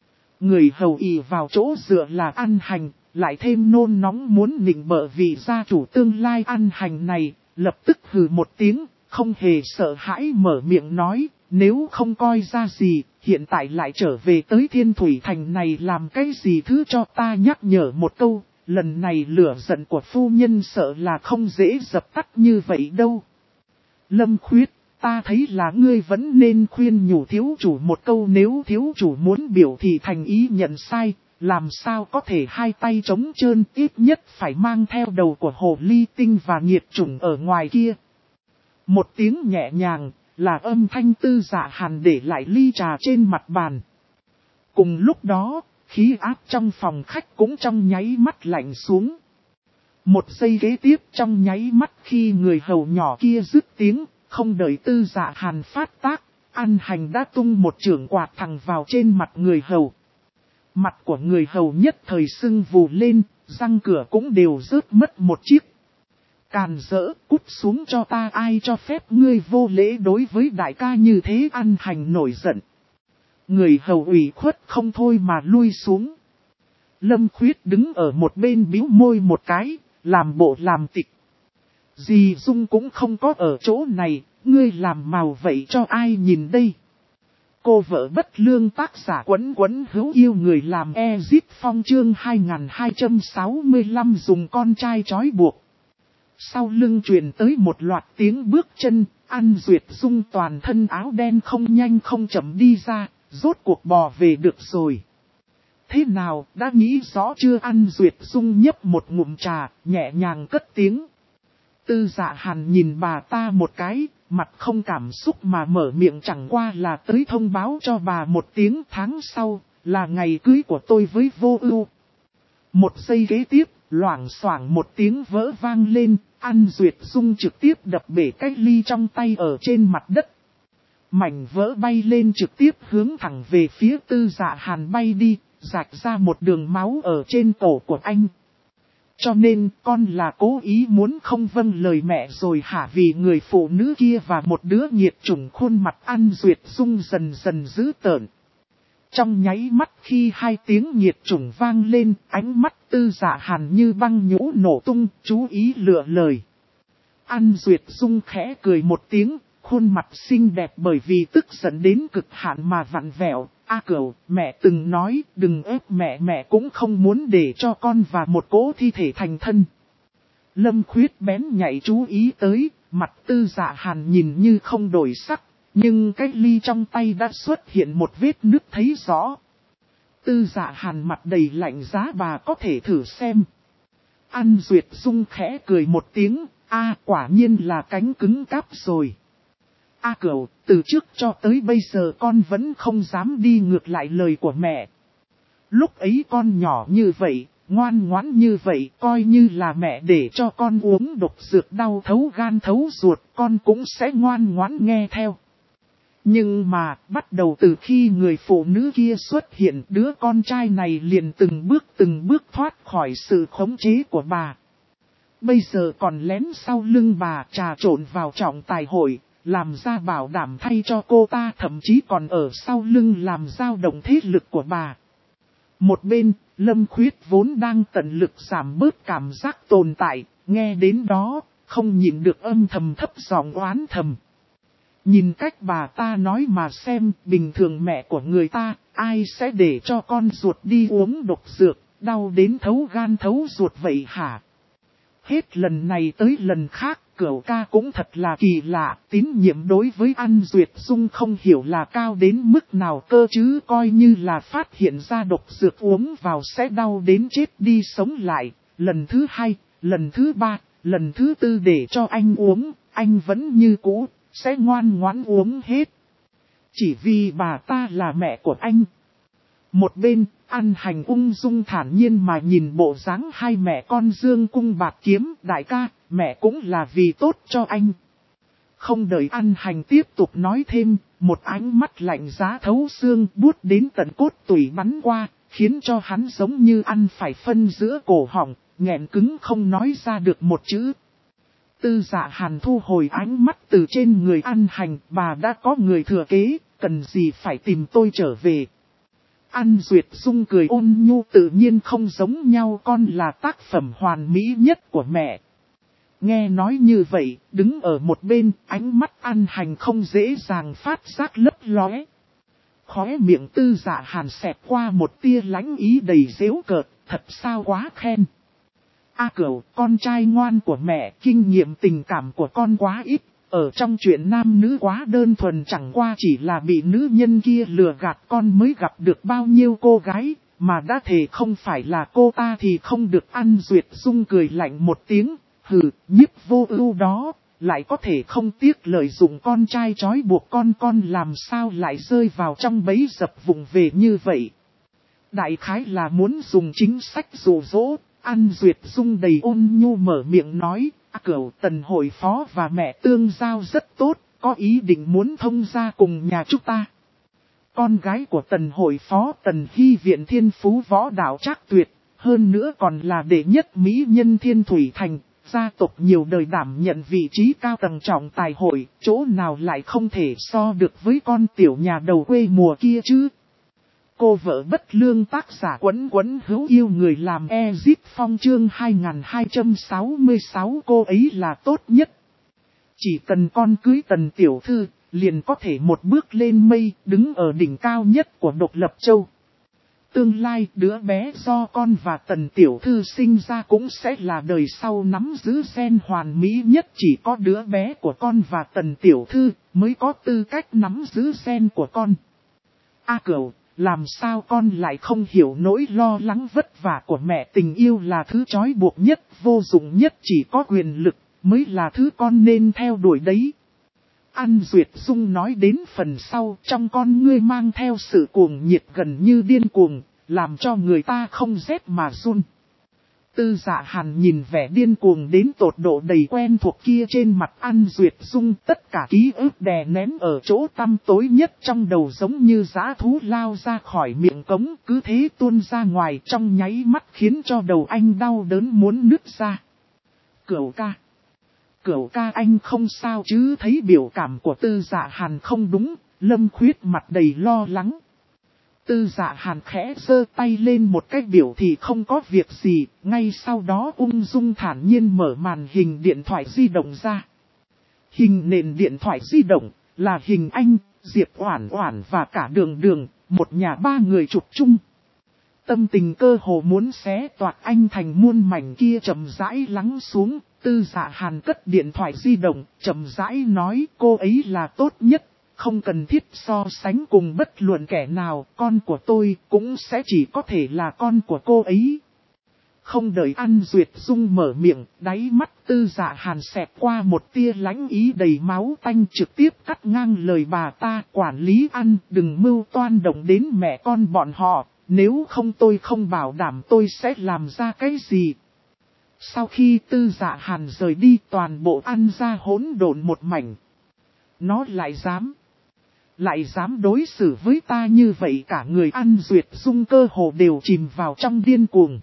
Người hầu ì vào chỗ dựa là An Hành, lại thêm nôn nóng muốn nịnh bợ vị gia chủ tương lai An Hành này, lập tức hừ một tiếng, không hề sợ hãi mở miệng nói, nếu không coi ra gì, hiện tại lại trở về tới Thiên Thủy Thành này làm cái gì? Thứ cho ta nhắc nhở một câu. Lần này lửa giận của phu nhân sợ là không dễ dập tắt như vậy đâu. Lâm Khuyết, ta thấy là ngươi vẫn nên khuyên nhủ thiếu chủ một câu, nếu thiếu chủ muốn biểu thì thành ý nhận sai, làm sao có thể hai tay trống trơn, ít nhất phải mang theo đầu của Hồ Ly Tinh và Nghiệt Chủng ở ngoài kia. Một tiếng nhẹ nhàng, là âm thanh Tư Dạ Hàn để lại ly trà trên mặt bàn. Cùng lúc đó, khí áp trong phòng khách cũng trong nháy mắt lạnh xuống. Một giây kế tiếp trong nháy mắt khi người hầu nhỏ kia dứt tiếng, không đợi Tư Dạ Hàn phát tác, An Hành đã tung một chưởng quạt thẳng vào trên mặt người hầu. Mặt của người hầu nhất thời sưng vù lên, răng cửa cũng đều rớt mất một chiếc. Càn rỡ, cút xuống cho ta, ai cho phép ngươi vô lễ đối với đại ca như thế. An Hành nổi giận. Người hầu ủy khuất không thôi mà lui xuống. Lâm Khuyết đứng ở một bên bĩu môi một cái, làm bộ làm tịch. Dì Dung cũng không có ở chỗ này, ngươi làm màu vậy cho ai nhìn đây. Cô vợ bất lương tác giả Quấn Quấn hữu yêu người làm Ezip Phong chương 2265 dùng con trai trói buộc. Sau lưng truyền tới một loạt tiếng bước chân, An Duyệt Dung toàn thân áo đen không nhanh không chậm đi ra, rốt cuộc bò về được rồi. Thế nào, đã nghĩ rõ chưa? An Duyệt Dung nhấp một ngụm trà, nhẹ nhàng cất tiếng. Tư Dạ Hàn nhìn bà ta một cái, mặt không cảm xúc mà mở miệng, chẳng qua là tới thông báo cho bà một tiếng. Tháng sau, là ngày cưới của tôi với Vô Ưu. Một giây kế tiếp, loảng xoảng một tiếng vỡ vang lên, An Duyệt Dung trực tiếp đập bể cái ly trong tay ở trên mặt đất. Mảnh vỡ bay lên trực tiếp hướng thẳng về phía Tư Dạ Hàn bay đi, rạch ra một đường máu ở trên cổ của anh. Cho nên con là cố ý muốn không vâng lời mẹ rồi hả? Vì người phụ nữ kia và một đứa nhiệt chủng khuôn mặt An Duyệt Dung dần dần dữ tợn. Trong nháy mắt khi hai tiếng nhiệt chủng vang lên, ánh mắt Tư Dạ Hàn như băng nhũ nổ tung, chú ý lựa lời. An Duyệt Dung khẽ cười một tiếng, khuôn mặt xinh đẹp bởi vì tức giận đến cực hạn mà vặn vẹo. A Cửu, mẹ từng nói đừng ép mẹ, mẹ cũng không muốn để cho con và một cỗ thi thể thành thân. Lâm Khuyết bén nhạy chú ý tới, mặt Tư Dạ Hàn nhìn như không đổi sắc, nhưng cái ly trong tay đã xuất hiện một vết nứt thấy rõ. Tư Dạ Hàn mặt đầy lạnh giá, bà có thể thử xem. An Duyệt Dung khẽ cười một tiếng, quả nhiên là cánh cứng cáp rồi. A Cửu, từ trước cho tới bây giờ con vẫn không dám đi ngược lại lời của mẹ. Lúc ấy con nhỏ như vậy, ngoan ngoãn như vậy, coi như là mẹ để cho con uống độc dược đau thấu gan thấu ruột, con cũng sẽ ngoan ngoãn nghe theo. Nhưng mà, bắt đầu từ khi người phụ nữ kia xuất hiện, đứa con trai này liền từng bước thoát khỏi sự khống chế của bà. Bây giờ còn lén sau lưng bà trà trộn vào trọng tài hội, làm ra bảo đảm thay cho cô ta, thậm chí còn ở sau lưng làm dao động thế lực của bà. Một bên, Lâm Khuyết vốn đang tận lực giảm bớt cảm giác tồn tại, nghe đến đó, không nhịn được âm thầm thấp giọng oán thầm. Nhìn cách bà ta nói mà xem, bình thường mẹ của người ta, ai sẽ để cho con ruột đi uống độc dược, đau đến thấu gan thấu ruột vậy hả? Hết lần này tới lần khác, Cửu ca cũng thật là kỳ lạ, tín nhiệm đối với An Duyệt Dung không hiểu là cao đến mức nào cơ chứ, coi như là phát hiện ra độc dược uống vào sẽ đau đến chết đi sống lại, lần thứ 2, lần thứ 3, lần thứ 4 để cho anh uống, anh vẫn như cũ, sẽ ngoan ngoãn uống hết. Chỉ vì bà ta là mẹ của anh. Một bên, An Hành ung dung thản nhiên mà nhìn bộ dáng hai mẹ con dương cung bạt kiếm, đại ca, mẹ cũng là vì tốt cho anh. Không đợi An Hành tiếp tục nói thêm, một ánh mắt lạnh giá thấu xương buốt đến tận cốt tủy bắn qua, khiến cho hắn giống như ăn phải phân giữa cổ họng, nghẹn cứng không nói ra được một chữ. Tư Dạ Hàn thu hồi ánh mắt từ trên người An Hành, bà đã có người thừa kế, cần gì phải tìm tôi trở về. An Duyệt Dung cười ôn nhu, tự nhiên không giống nhau, con là tác phẩm hoàn mỹ nhất của mẹ. Nghe nói như vậy, đứng ở một bên, ánh mắt An Hành không dễ dàng phát giác lấp lóe. Khóe miệng Tư Dạ Hàn xẹt qua một tia lãnh ý đầy giễu cợt, thật sao quá khen. A Cửu, con trai ngoan của mẹ, kinh nghiệm tình cảm của con quá ít, ở trong chuyện nam nữ quá đơn thuần, chẳng qua chỉ là bị nữ nhân kia lừa gạt, con mới gặp được bao nhiêu cô gái, mà đã thề không phải là cô ta thì không được. An Duyệt Dung cười lạnh một tiếng, hừ, Nhiếp Vô Ưu đó, lại có thể không tiếc lợi dụng con trai trói buộc con làm sao lại rơi vào trong bẫy dập vụng về như vậy. Đại khái là muốn dùng chính sách dụ dỗ. An Duyệt Dung đầy ôn nhu mở miệng nói, Cửu, Tần hội phó và mẹ tương giao rất tốt, có ý định muốn thông gia cùng nhà chúng ta. Con gái của Tần hội phó Tần Hy viện thiên phú võ đạo trác tuyệt, hơn nữa còn là đệ nhất mỹ nhân Thiên Thủy Thành, gia tộc nhiều đời đảm nhận vị trí cao tầng trọng tài hội, chỗ nào lại không thể so được với con tiểu nhà đầu quê mùa kia chứ. Cô vợ bất lương tác giả Quấn Quấn hữu yêu người làm Ezip Phong chương 2266 cô ấy là tốt nhất. Chỉ cần con cưới Tần tiểu thư, liền có thể một bước lên mây, đứng ở đỉnh cao nhất của Độc Lập Châu. Tương lai đứa bé do con và Tần tiểu thư sinh ra cũng sẽ là đời sau nắm giữ gen hoàn mỹ nhất, chỉ có đứa bé của con và Tần tiểu thư mới có tư cách nắm giữ gen của con. Cửu, làm sao con lại không hiểu nỗi lo lắng vất vả của mẹ, tình yêu là thứ trói buộc nhất, vô dụng nhất, chỉ có quyền lực mới là thứ con nên theo đuổi đấy. An Duyệt Dung nói đến phần sau, trong con ngươi mang theo sự cuồng nhiệt gần như điên cuồng, làm cho người ta không rét mà run. Tư Dạ Hàn nhìn vẻ điên cuồng đến tột độ đầy quen thuộc kia trên mặt An Duyệt Dung, tất cả ký ức đè nén ở chỗ tăm tối nhất trong đầu giống như dã thú lao ra khỏi miệng cống, cứ thế tuôn ra ngoài trong nháy mắt khiến cho đầu anh đau đớn muốn nứt ra. Cửu ca anh không sao chứ? Thấy biểu cảm của Tư Dạ Hàn không đúng, Lâm Khuyết mặt đầy lo lắng. Tư Dạ Hàn khẽ giơ tay lên một cái biểu thì không có việc gì, ngay sau đó ung dung thản nhiên mở màn hình điện thoại di động ra. Hình nền điện thoại di động là hình anh, Diệp Oản Oản và cả Đường Đường, một nhà ba người chụp chung. Tâm tình cơ hồ muốn xé toạc anh thành muôn mảnh kia chậm rãi lắng xuống. Tư Dạ Hàn cất điện thoại di động, chậm rãi nói cô ấy là tốt nhất, không cần thiết so sánh cùng bất luận kẻ nào, con của tôi cũng sẽ chỉ có thể là con của cô ấy. Không đợi An Duyệt Dung mở miệng, đáy mắt Tư Dạ Hàn xẹt qua một tia lãnh ý đầy máu tanh, trực tiếp cắt ngang lời bà ta. Quản lý An, đừng mưu toan động đến mẹ con bọn họ, nếu không tôi không bảo đảm tôi sẽ làm ra cái gì. Sau khi Tư Dạ Hàn rời đi, toàn bộ An gia hỗn độn một mảnh. Nó lại dám đối xử với ta như vậy, cả người An Duyệt Dung cơ hồ đều chìm vào trong điên cuồng.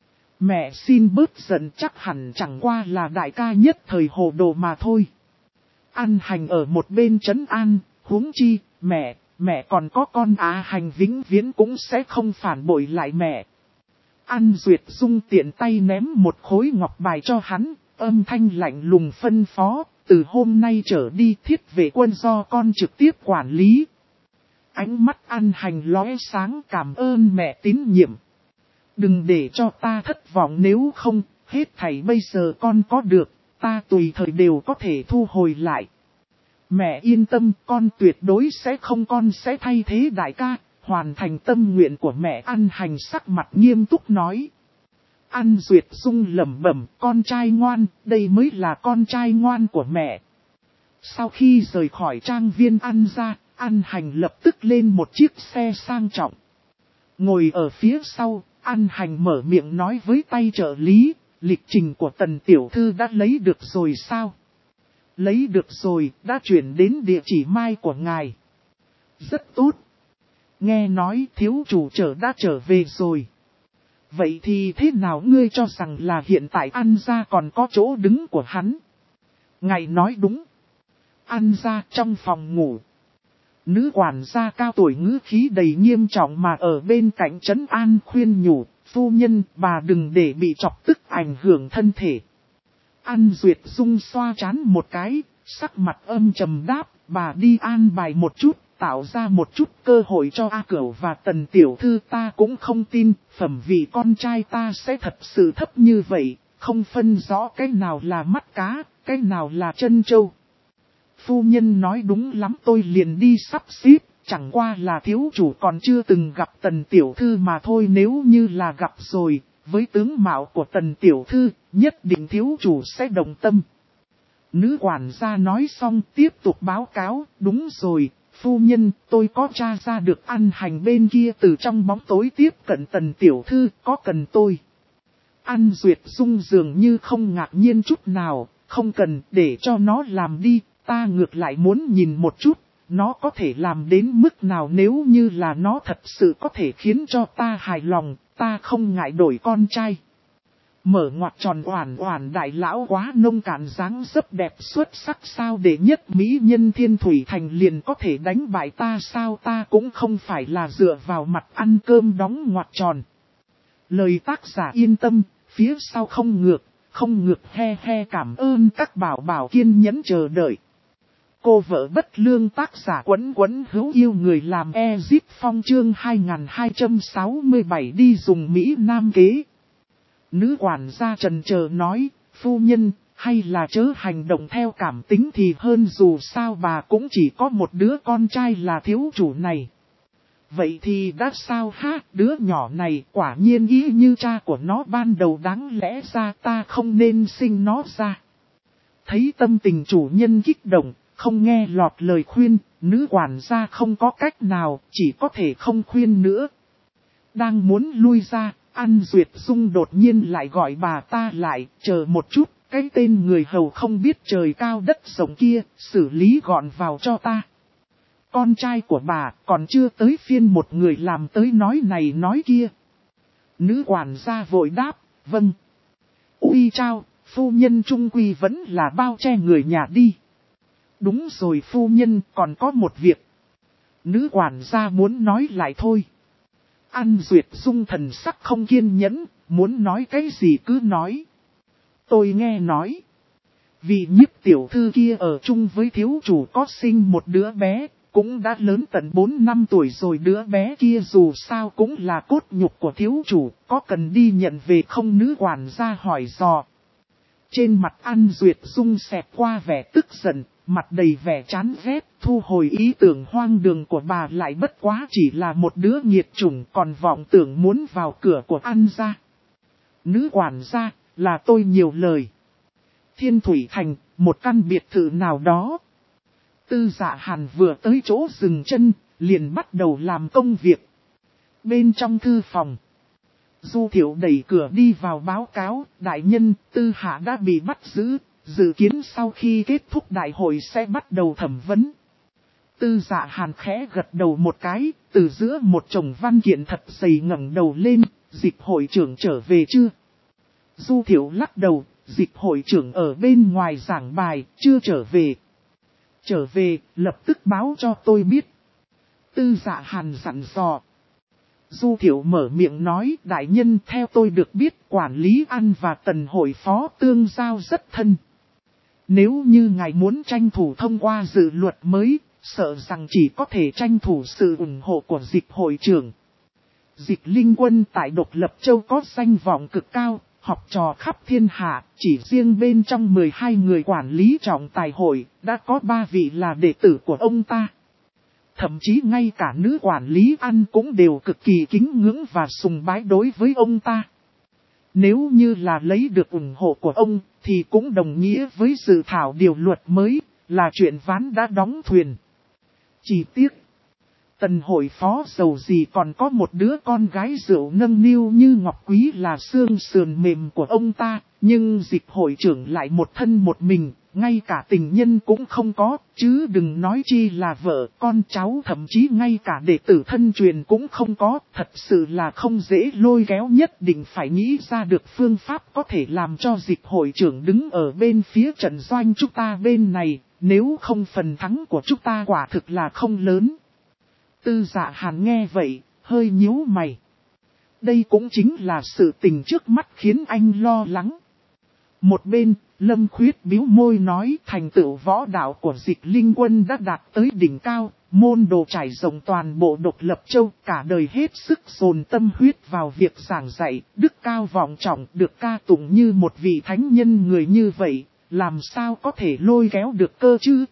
Mẹ xin bớt giận, chắc hẳn chẳng qua là đại ca nhất thời hồ đồ mà thôi. An Hành ở một bên trấn an, huống chi, mẹ còn có con Hành vĩnh viễn cũng sẽ không phản bội lại mẹ. An Duyệt Dung tiện tay ném một khối ngọc bài cho hắn, âm thanh lạnh lùng phân phó, từ hôm nay trở đi Thiết Vệ quân do con trực tiếp quản lý. Ánh mắt An Hành lóe sáng, cảm ơn mẹ tín nhiệm. Đừng để cho ta thất vọng, nếu không, hết thảy bây giờ con có được, ta tùy thời đều có thể thu hồi lại. Mẹ yên tâm, con tuyệt đối sẽ không, con sẽ thay thế đại ca, hoàn thành tâm nguyện của mẹ. An Hành sắc mặt nghiêm túc nói. An Duyệt Dung lẩm bẩm, con trai ngoan, đây mới là con trai ngoan của mẹ. Sau khi rời khỏi trang viên An gia, An Hành lập tức lên một chiếc xe sang trọng. Ngồi ở phía sau, An Hành mở miệng nói với tay trợ lý, lịch trình của Tần tiểu thư đã lấy được rồi sao? Lấy được rồi, đã chuyển đến địa chỉ mai của ngài. Rất tốt. Nghe nói thiếu chủ đã trở về rồi. Vậy thì thế nào, ngươi cho rằng là hiện tại An gia còn có chỗ đứng của hắn? Ngài nói đúng. An gia trong phòng ngủ. Nữ quản gia cao tuổi ngữ khí đầy nghiêm trọng mà ở bên cạnh trấn an khuyên nhủ, phu nhân, bà đừng để bị chọc tức ảnh hưởng thân thể. An Duyệt Dung xoa trán một cái, sắc mặt âm trầm đáp, bà đi an bài một chút, tạo ra một chút cơ hội cho Cửu và Tần tiểu thư. Ta cũng không tin, phẩm vị con trai ta sẽ thật sự thấp như vậy, không phân rõ cái nào là mắt cá, cái nào là chân trâu. Phu nhân nói đúng lắm, tôi liền đi sắp xếp, chẳng qua là thiếu chủ còn chưa từng gặp Tần tiểu thư mà thôi, nếu như là gặp rồi, với tướng mạo của Tần tiểu thư, nhất định thiếu chủ sẽ đồng tâm. Nữ quản gia nói xong tiếp tục báo cáo, đúng rồi, phu nhân, tôi có tra ra được An Hành bên kia từ trong bóng tối tiếp cận Tần tiểu thư, có cần tôi? An Duyệt Dung dường như không ngạc nhiên chút nào, không cần, để cho nó làm đi, ta ngược lại muốn nhìn một chút, nó có thể làm đến mức nào, nếu như là nó thật sự có thể khiến cho ta hài lòng, ta không ngại đổi con trai. Mở ngoặc tròn oản oản đại lão quá nông cạn dáng dấp đẹp xuất sắc sao để nhất mỹ nhân Thiên Thủy Thành liền có thể đánh bại ta sao ta cũng không phải là dựa vào mặt ăn cơm đóng ngoặc tròn. Lời tác giả yên tâm, phía sau không ngược he he cảm ơn các bảo bảo kiên nhẫn chờ đợi. Cô vợ bất lương tác giả quấn quấn hữu yêu người làm Ezip Phong chương 2267 đi dùng Mỹ Nam kế. Nữ quản gia trần chờ nói, phu nhân, hay là chớ hành động theo cảm tính thì hơn dù sao bà cũng chỉ có một đứa con trai là thiếu chủ này. Vậy thì đã sao ha, đứa nhỏ này quả nhiên ý như cha của nó ban đầu đáng lẽ ra ta không nên sinh nó ra. Thấy tâm tình chủ nhân kích động, không nghe lọt lời khuyên, nữ quản gia không có cách nào, chỉ có thể không khuyên nữa. Đang muốn lui ra, An Duyệt Dung đột nhiên lại gọi bà ta lại, chờ một chút, cái tên người hầu không biết trời cao đất rộng kia, xử lý gọn vào cho ta. Con trai của bà còn chưa tới phiên một người làm tới nói này nói kia. Nữ quản gia vội đáp, vâng. Uy chao, phu nhân trung quy vẫn là bao che người nhà đi. Đúng rồi phu nhân, còn có một việc. Nữ quản gia muốn nói lại thôi. An Duyệt Dung thần sắc không kiên nhẫn, muốn nói cái gì cứ nói. Tôi nghe nói. Vị nhiếp tiểu thư kia ở chung với thiếu chủ có sinh một đứa bé, cũng đã lớn tận 4 năm tuổi rồi, đứa bé kia dù sao cũng là cốt nhục của thiếu chủ, có cần đi nhận về không, nữ quản gia hỏi dò. Trên mặt An Duyệt Dung xẹt qua vẻ tức giận, mặt đầy vẻ chán ghét, thu hồi ý tưởng hoang đường của bà lại bất quá chỉ là một đứa nghiệt chủng còn vọng tưởng muốn vào cửa của An gia. Nữ quản gia, là tôi nhiều lời. Thiên Thủy Thành, một căn biệt thự nào đó. Tư Dạ Hàn vừa tới chỗ dừng chân, liền bắt đầu làm công việc. Bên trong thư phòng, Du Thiệu đẩy cửa đi vào báo cáo, đại nhân, Tư Hạ đã bị bắt giữ, dự kiến sau khi kết thúc đại hội sẽ bắt đầu thẩm vấn. Tư Dạ Hàn khẽ gật đầu một cái, từ giữa một chồng văn kiện thật dày ngẩng đầu lên, Dịch hội trưởng trở về chưa? Du Thiệu lắc đầu, Dịch hội trưởng ở bên ngoài giảng bài, chưa trở về. Trở về, lập tức báo cho tôi biết. Tư Dạ Hàn dặn dò. Du Thiệu mở miệng nói, đại nhân, theo tôi được biết quản lý An và Tần hội phó tương giao rất thân. Nếu như ngài muốn tranh thủ thông qua dự luật mới, sợ rằng chỉ có thể tranh thủ sự ủng hộ của Dịch hội trưởng. Dịch Linh Quân tại Độc Lập Châu có danh vọng cực cao, học trò khắp thiên hạ, chỉ riêng bên trong 12 người quản lý trọng tài hội, đã có 3 vị là đệ tử của ông ta. Thậm chí ngay cả nữ quản lý An cũng đều cực kỳ kính ngưỡng và sùng bái đối với ông ta. Nếu như là lấy được ủng hộ của ông, thì cũng đồng nghĩa với dự thảo điều luật mới, là chuyện ván đã đóng thuyền. Chỉ tiếc, Tần hội phó giàu gì còn có một đứa con gái rượu nâng niu như ngọc quý là xương sườn mềm của ông ta, nhưng Dịch hội trưởng lại một thân một mình, ngay cả tình nhân cũng không có, chứ đừng nói chi là vợ, con cháu, thậm chí ngay cả đệ tử thân truyền cũng không có, thật sự là không dễ lôi kéo, nhất định phải nghĩ ra được phương pháp có thể làm cho Dịch hội trưởng đứng ở bên phía trận doanh chúng ta bên này, nếu không phần thắng của chúng ta quả thực là không lớn. Tư Dạ Hàn nghe vậy, hơi nhíu mày. Đây cũng chính là sự tình trước mắt khiến anh lo lắng. Một bên, Lâm Khuyết bĩu môi nói thành tựu võ đạo của Dịch Linh Quân đã đạt tới đỉnh cao, môn đồ trải rộng toàn bộ Độc Lập Châu, cả đời hết sức dồn tâm huyết vào việc giảng dạy, đức cao vọng trọng, được ca tụng như một vị thánh nhân, người như vậy, làm sao có thể lôi kéo được cơ chứ?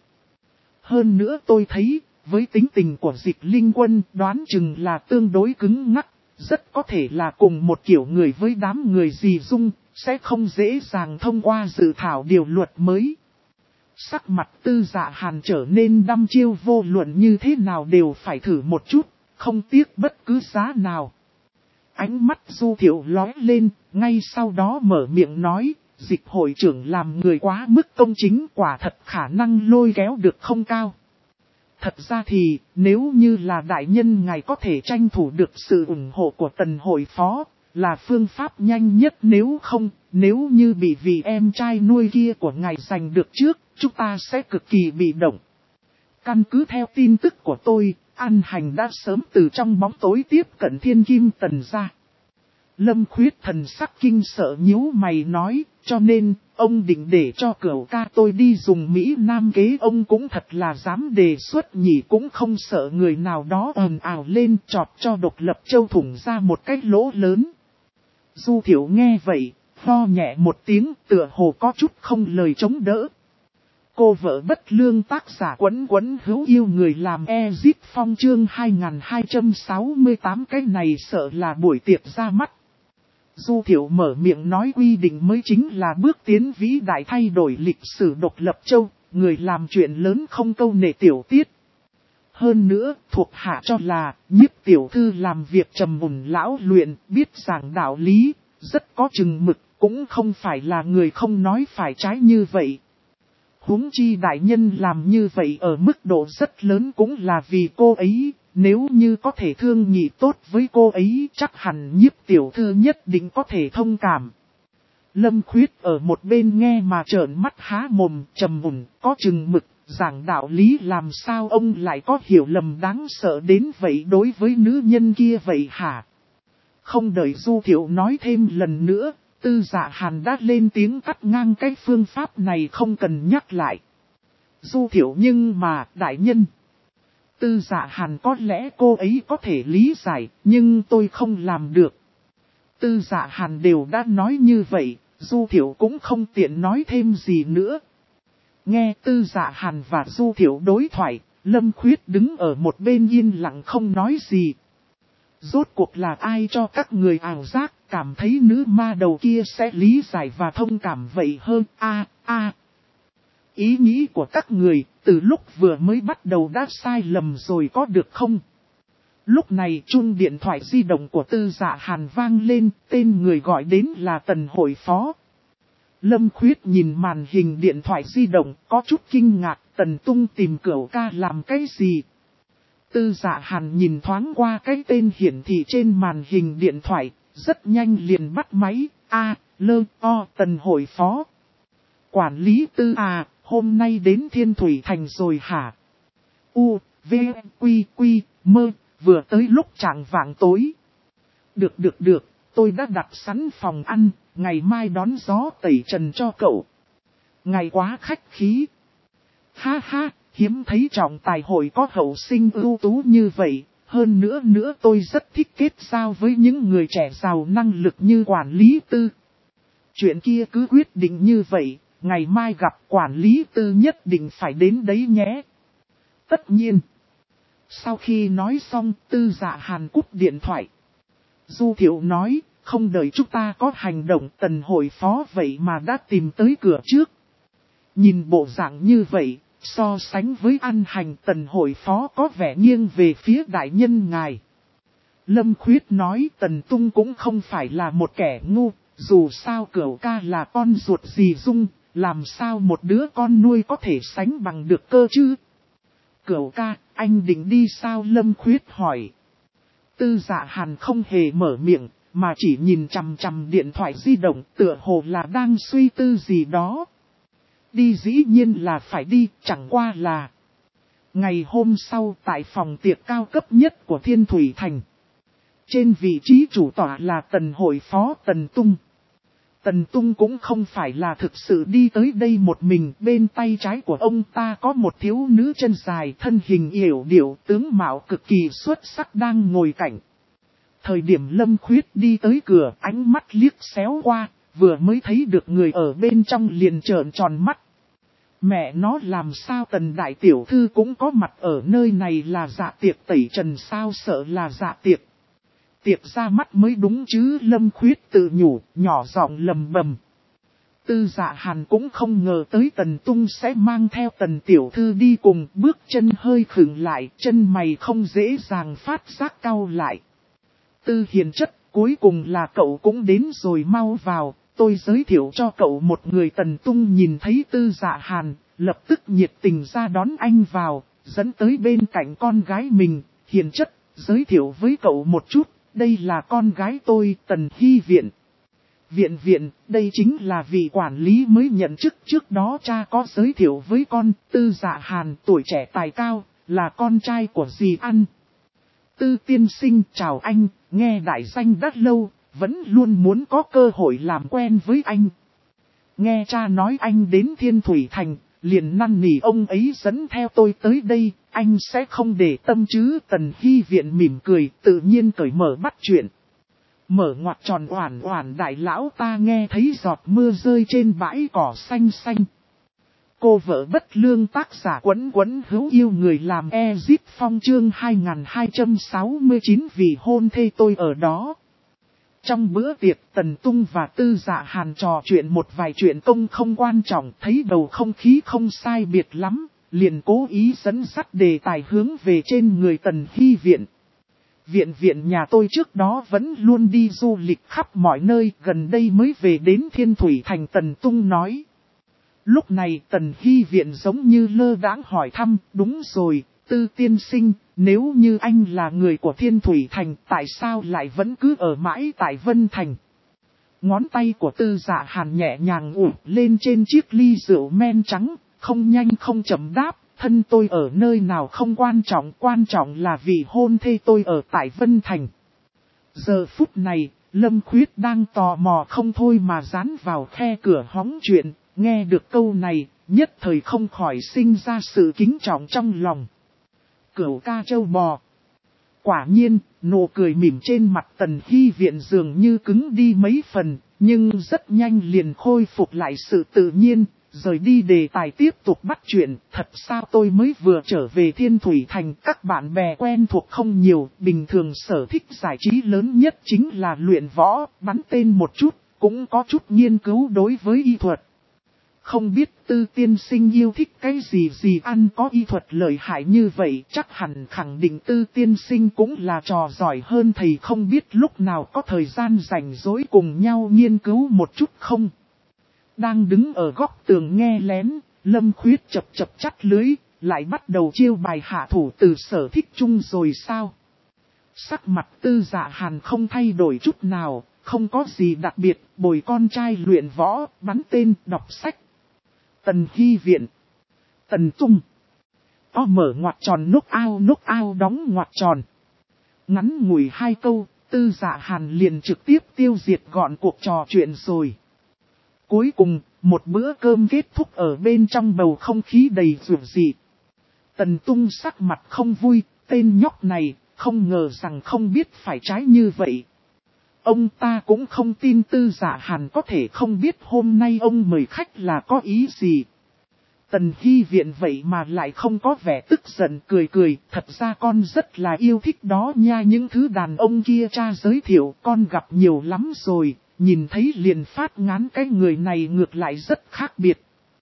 Hơn nữa tôi thấy, với tính tình của Dịch Linh Quân đoán chừng là tương đối cứng ngắc, rất có thể là cùng một kiểu người với đám người dì Dung, sẽ không dễ dàng thông qua dự thảo điều luật mới. Sắc mặt Tư Dạ Hàn trở nên đăm chiêu, vô luận như thế nào đều phải thử một chút, không tiếc bất cứ giá nào. Ánh mắt Du Thiệu lóe lên, ngay sau đó mở miệng nói, Dịch hội trưởng làm người quá mức công chính, quả thật khả năng lôi kéo được không cao. Thật ra thì, nếu như là đại nhân ngài có thể tranh thủ được sự ủng hộ của Tần hội phó, Là phương pháp nhanh nhất, nếu không, nếu như bị vị em trai nuôi kia của ngài giành được trước, chúng ta sẽ cực kỳ bị động. Căn cứ theo tin tức của tôi, An Hành đã sớm từ trong bóng tối tiếp cận Thiên Kim Tần gia. Lâm Khuyết thần sắc kinh sợ nhíu mày nói, cho nên, ông định để cho cửu ca tôi đi dùng Mỹ Nam kế, ông cũng thật là dám đề xuất nhỉ, cũng không sợ người nào đó ồn ào lên chọt cho Độc Lập Châu thủng ra một cái lỗ lớn. Du Thiệu nghe vậy, ho nhẹ một tiếng, tựa hồ có chút không lời chống đỡ. Cô vợ bất lương tác giả Quấn Quấn hữu yêu người làm Ezip Phong chương 2268, cái này sợ là buổi tiệc ra mắt. Du Thiệu mở miệng nói quy định mới chính là bước tiến vĩ đại thay đổi lịch sử Độc Lập Châu, người làm chuyện lớn không câu nệ tiểu tiết. Hơn nữa, thuộc hạ cho là, Nhiếp tiểu thư làm việc trầm mùn lão luyện, biết giảng đạo lý, rất có chừng mực, cũng không phải là người không nói phải trái như vậy. Huống chi đại nhân làm như vậy ở mức độ rất lớn cũng là vì cô ấy, nếu như có thể thương nhị tốt với cô ấy chắc hẳn Nhiếp tiểu thư nhất định có thể thông cảm. Lâm Khuyết ở một bên nghe mà trợn mắt há mồm, trầm mùn, có chừng mực, giảng đạo lý làm sao ông lại có hiểu lầm đáng sợ đến vậy đối với nữ nhân kia vậy hả? Không đợi Du Thiệu nói thêm lần nữa, Tư Dạ Hàn đã lên tiếng cắt ngang cái phương pháp này không cần nhắc lại. Du Thiệu nhưng mà, đại nhân. Tư Dạ Hàn có lẽ cô ấy có thể lý giải, nhưng tôi không làm được. Tư Dạ Hàn đều đã nói như vậy, Du Thiệu cũng không tiện nói thêm gì nữa. Nghe Tư Dạ Hàn và Du Thiệu đối thoại, Lâm Khuyết đứng ở một bên yên lặng không nói gì. Rốt cuộc là ai cho các người ảo giác cảm thấy nữ ma đầu kia sẽ lý giải và thông cảm vậy hơn? Ý nghĩ của các người từ lúc vừa mới bắt đầu đã sai lầm rồi có được không? Lúc này chuông điện thoại di động của Tư Dạ Hàn vang lên, tên người gọi đến là Tần hội phó. Lâm Khuyết nhìn màn hình điện thoại di động có chút kinh ngạc, Tần Tung tìm Cửu ca làm cái gì? Tư Dạ Hàn nhìn thoáng qua cái tên hiển thị trên màn hình điện thoại, rất nhanh liền bắt máy, Tần hội phó. Quản lý Tư à, hôm nay đến Thiên Thủy Thành rồi hả? Mơ, vừa tới lúc chạng vạng tối. Được, tôi đã đặt sẵn phòng ăn, ngày mai đón gió tẩy trần cho cậu. Ngày quá khách khí. Ha, hiếm thấy trọng tài hội có hậu sinh ưu tú như vậy, hơn nữa tôi rất thích kết giao với những người trẻ giàu năng lực như quản lý Tư. Chuyện kia cứ quyết định như vậy, ngày mai gặp quản lý Tư nhất định phải đến đấy nhé. Tất nhiên. Sau khi nói xong, Tư Dạ Hàn cúp điện thoại. Du Thiệu nói, không đợi chúng ta có hành động, Tần hội phó vậy mà đã tìm tới cửa trước. Nhìn bộ dạng như vậy, so sánh với An Hành, Tần hội phó có vẻ nghiêng về phía đại nhân ngài. Lâm Khuyết nói Tần Tung cũng không phải là một kẻ ngu, dù sao Cửu ca là con ruột dì Dung, làm sao một đứa con nuôi có thể sánh bằng được cơ chứ? Cửu ca, anh định đi sao? Lâm Khuyết hỏi. Tư Dạ Hàn không hề mở miệng, mà chỉ nhìn chằm chằm điện thoại di động, tựa hồ là đang suy tư gì đó. Đi dĩ nhiên là phải đi, chẳng qua là. Ngày hôm sau tại phòng tiệc cao cấp nhất của Thiên Thủy Thành. Trên vị trí chủ tọa là Tần hội phó Tần Tung. Tần Tung cũng không phải là thực sự đi tới đây một mình, bên tay trái của ông ta có một thiếu nữ chân dài thân hình yểu điệu tướng mạo cực kỳ xuất sắc đang ngồi cạnh. Thời điểm Lâm Khuyết đi tới cửa, ánh mắt liếc xéo qua, vừa mới thấy được người ở bên trong liền trợn tròn mắt. Mẹ nó làm sao Tần đại tiểu thư cũng có mặt ở nơi này, là dạ tiệc tẩy trần sao? Sợ là dạ tiệc. Tiệc ra mắt mới đúng chứ, Lâm Khuyết tự nhủ, nhỏ giọng lầm bầm. Tư Dạ Hàn cũng không ngờ tới Tần Tung sẽ mang theo Tần tiểu thư đi cùng, bước chân hơi khựng lại, chân mày không dễ dàng phát giác cau lại. Tư hiền chất, cuối cùng là cậu cũng đến rồi, mau vào, tôi giới thiệu cho cậu một người. Tần Tung nhìn thấy Tư Dạ Hàn, lập tức nhiệt tình ra đón anh vào, dẫn tới bên cạnh con gái mình. Hiền chất, giới thiệu với cậu một chút, đây là con gái tôi Tần Hy Viện. Viện, đây chính là vị quản lý mới nhận chức, trước đó cha có giới thiệu với con, Tư Dạ Hàn tuổi trẻ tài cao, là con trai của dì Ăn. Tư tiên sinh chào anh, nghe đại danh đã lâu, vẫn luôn muốn có cơ hội làm quen với anh. Nghe cha nói anh đến Thiên Thủy Thành, liền năn nỉ ông ấy dẫn theo tôi tới đây, anh sẽ không để tâm chứ. Tần Hy Viện mỉm cười, tự nhiên cởi mở bắt chuyện. Mở ngoặc tròn oản đại lão ta nghe thấy giọt mưa rơi trên bãi cỏ xanh xanh. Cô vợ bất lương tác giả Quấn hữu yêu người làm Ezip Phong chương 2269 vì hôn thê tôi ở đó. Trong bữa tiệc Tần Tung và Tư Dạ Hàn trò chuyện một vài chuyện công không quan trọng, thấy bầu không khí không sai biệt lắm, liền cố ý dẫn dắt đề tài hướng về trên người Tần Hy Viện. Viện nhà tôi trước đó vẫn luôn đi du lịch khắp mọi nơi, gần đây mới về đến Thiên Thủy Thành. Tần Tung nói. Lúc này Tần Hy Viện giống như lơ đãng hỏi thăm, đúng rồi, Tư tiên sinh, nếu như anh là người của Thiên Thủy Thành, tại sao lại vẫn cứ ở mãi tại Vân Thành? Ngón tay của Tư Dạ Hàn nhẹ nhàng ủ lên trên chiếc ly rượu men trắng, không nhanh không chậm đáp, thân tôi ở nơi nào không quan trọng là vì hôn thê tôi ở tại Vân Thành. Giờ phút này, Lâm Khuyết đang tò mò không thôi mà dán vào khe cửa hóng chuyện, nghe được câu này, nhất thời không khỏi sinh ra sự kính trọng trong lòng. Cửu ca châu bò. Quả nhiên, nụ cười mỉm trên mặt Tần Hy Viện dường như cứng đi mấy phần, nhưng rất nhanh liền khôi phục lại sự tự nhiên, rời đi đề tài tiếp tục bắt chuyện. Thật sao tôi mới vừa trở về Thiên Thủy Thành, các bạn bè quen thuộc không nhiều, bình thường sở thích giải trí lớn nhất chính là luyện võ, bắn tên một chút, cũng có chút nghiên cứu đối với y thuật. Không biết Tư tiên sinh yêu thích cái gì ăn có y thuật lợi hại như vậy, chắc hẳn khẳng định Tư tiên sinh cũng là trò giỏi hơn thầy, không biết lúc nào có thời gian rảnh rỗi cùng nhau nghiên cứu một chút không? Đang đứng ở góc tường nghe lén, Lâm Khuyết chập chắt lưới, lại bắt đầu chiêu bài hạ thủ từ sở thích chung rồi sao? Sắc mặt Tư Dạ Hàn không thay đổi chút nào, không có gì đặc biệt, bồi con trai luyện võ, bắn tên, đọc sách. Tần Hy Viện. Tần Tung. O mở ngoặc tròn nút ao đóng ngoặc tròn. Ngắn ngủi hai câu, Tư Dạ Hàn liền trực tiếp tiêu diệt gọn cuộc trò chuyện rồi. Cuối cùng, một bữa cơm kết thúc ở bên trong bầu không khí đầy rủi dị. Tần Tung sắc mặt không vui, tên nhóc này, không ngờ rằng không biết phải trái như vậy. Ông ta cũng không tin Tư Dạ Hàn có thể không biết hôm nay ông mời khách là có ý gì. Tần Hy Viện vậy mà lại không có vẻ tức giận, cười, thật ra con rất là yêu thích đó nha, những thứ đàn ông kia cha giới thiệu con gặp nhiều lắm rồi, nhìn thấy liền phát ngán, cái người này ngược lại rất khác biệt.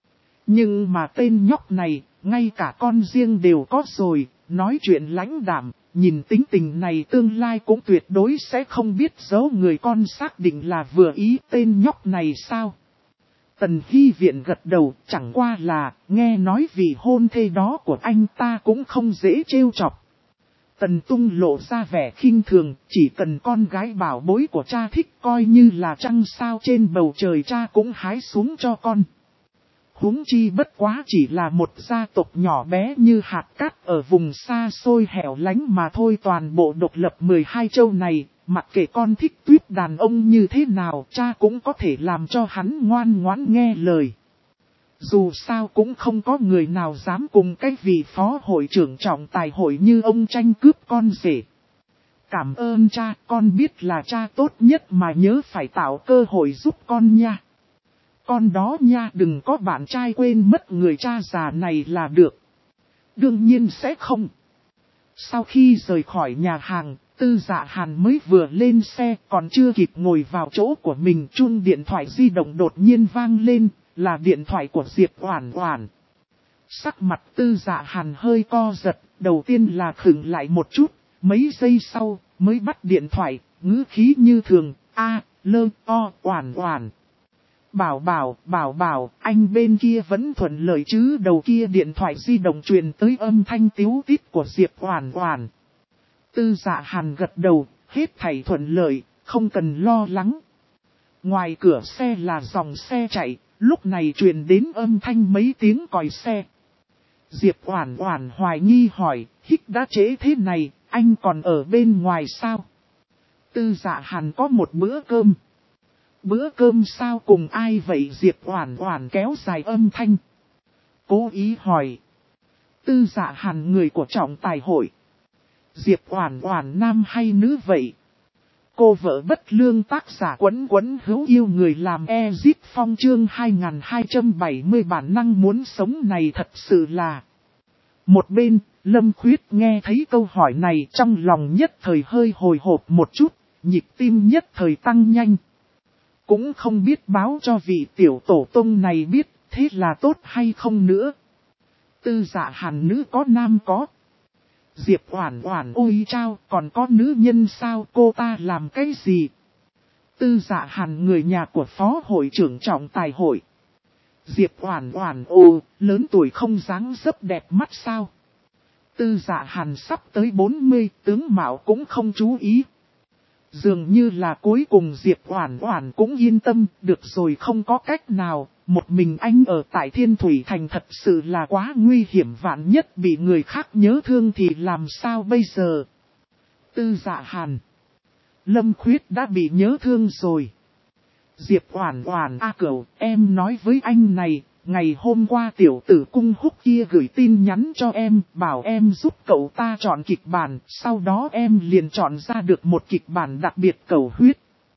Nhưng mà tên nhóc này, ngay cả con riêng đều có rồi, nói chuyện lãnh đạm. Nhìn tính tình này tương lai cũng tuyệt đối sẽ không biết giấu người, con xác định là vừa ý tên nhóc này sao? Tần Hy Viện gật đầu, chẳng qua là, nghe nói vì hôn thê đó của anh ta cũng không dễ trêu chọc. Tần Tung lộ ra vẻ khinh thường, chỉ cần con gái bảo bối của cha thích, coi như là trăng sao trên bầu trời cha cũng hái xuống cho con. Huống chi bất quá chỉ là một gia tộc nhỏ bé như hạt cát ở vùng xa xôi hẻo lánh mà thôi. Toàn bộ độc lập 12 châu này, mặc kệ con thích tuyết đàn ông như thế nào, cha cũng có thể làm cho hắn ngoan ngoãn nghe lời. Dù sao cũng không có người nào dám cùng cái vị phó hội trưởng trọng tài hội như ông tranh cướp con rể. Cảm ơn cha, con biết là cha tốt nhất mà nhớ phải tạo cơ hội giúp con nha. Con đó nha, đừng có bạn trai quên mất người cha già này là được. Đương nhiên sẽ không. Sau khi rời khỏi nhà hàng, Tư Dạ Hàn mới vừa lên xe, còn chưa kịp ngồi vào chỗ của mình, chuông điện thoại di động đột nhiên vang lên, là điện thoại của Diệp Oản Oản. Sắc mặt Tư Dạ Hàn hơi co giật, đầu tiên là khựng lại một chút, mấy giây sau mới bắt điện thoại, ngữ khí như thường, Oản Oản. Bảo, anh bên kia vẫn thuận lợi chứ? Đầu kia điện thoại di động truyền tới âm thanh tíu tít của Diệp Oản Oản. Tư Dạ Hàn gật đầu, Hết thảy thuận lợi, không cần lo lắng. Ngoài cửa xe là dòng xe chạy, lúc này truyền đến âm thanh mấy tiếng còi xe. Diệp Oản Oản hoài nghi hỏi, hít đã trễ thế này, anh còn ở bên ngoài sao? Tư Dạ Hàn có một bữa cơm. Bữa cơm sao cùng ai vậy? Diệp Oản Oản kéo dài âm thanh. Cố ý hỏi. Tư Dạ Hàn người của trọng tài hội. Diệp Oản Oản nam hay nữ vậy? Cô vợ bất lương tác giả Quấn Quấn hữu yêu người làm Ezip Phong chương 2270 bản năng muốn sống này thật sự là. Một bên, Lâm Khuyết nghe thấy câu hỏi này trong lòng nhất thời hơi hồi hộp một chút, nhịp tim nhất thời tăng nhanh. Cũng không biết báo cho vị tiểu tổ tông này biết, thế là tốt hay không nữa. Tư Dạ Hàn nữ có nam có. Diệp Oản Oản ôi chao, còn có nữ nhân sao, cô ta làm cái gì? Tư Dạ Hàn người nhà của phó hội trưởng trọng tài hội. Diệp Oản Oản ồ, lớn tuổi không dáng dấp đẹp mắt sao? Tư Dạ Hàn sắp tới 40, tướng mạo cũng không chú ý. Dường như là cuối cùng Diệp Oản Oản cũng yên tâm, được rồi không có cách nào, một mình anh ở tại Thiên Thủy Thành thật sự là quá nguy hiểm, vạn nhất bị người khác nhớ thương thì làm sao bây giờ? Tư Dạ Hàn. Lâm Khuyết đã bị nhớ thương rồi. Diệp Oản Oản Cửu, em nói với anh này, ngày hôm qua tiểu tử Cung Húc kia gửi tin nhắn cho em, bảo em giúp cậu ta chọn kịch bản, sau đó em liền chọn ra được một kịch bản đặc biệt cầu huyết.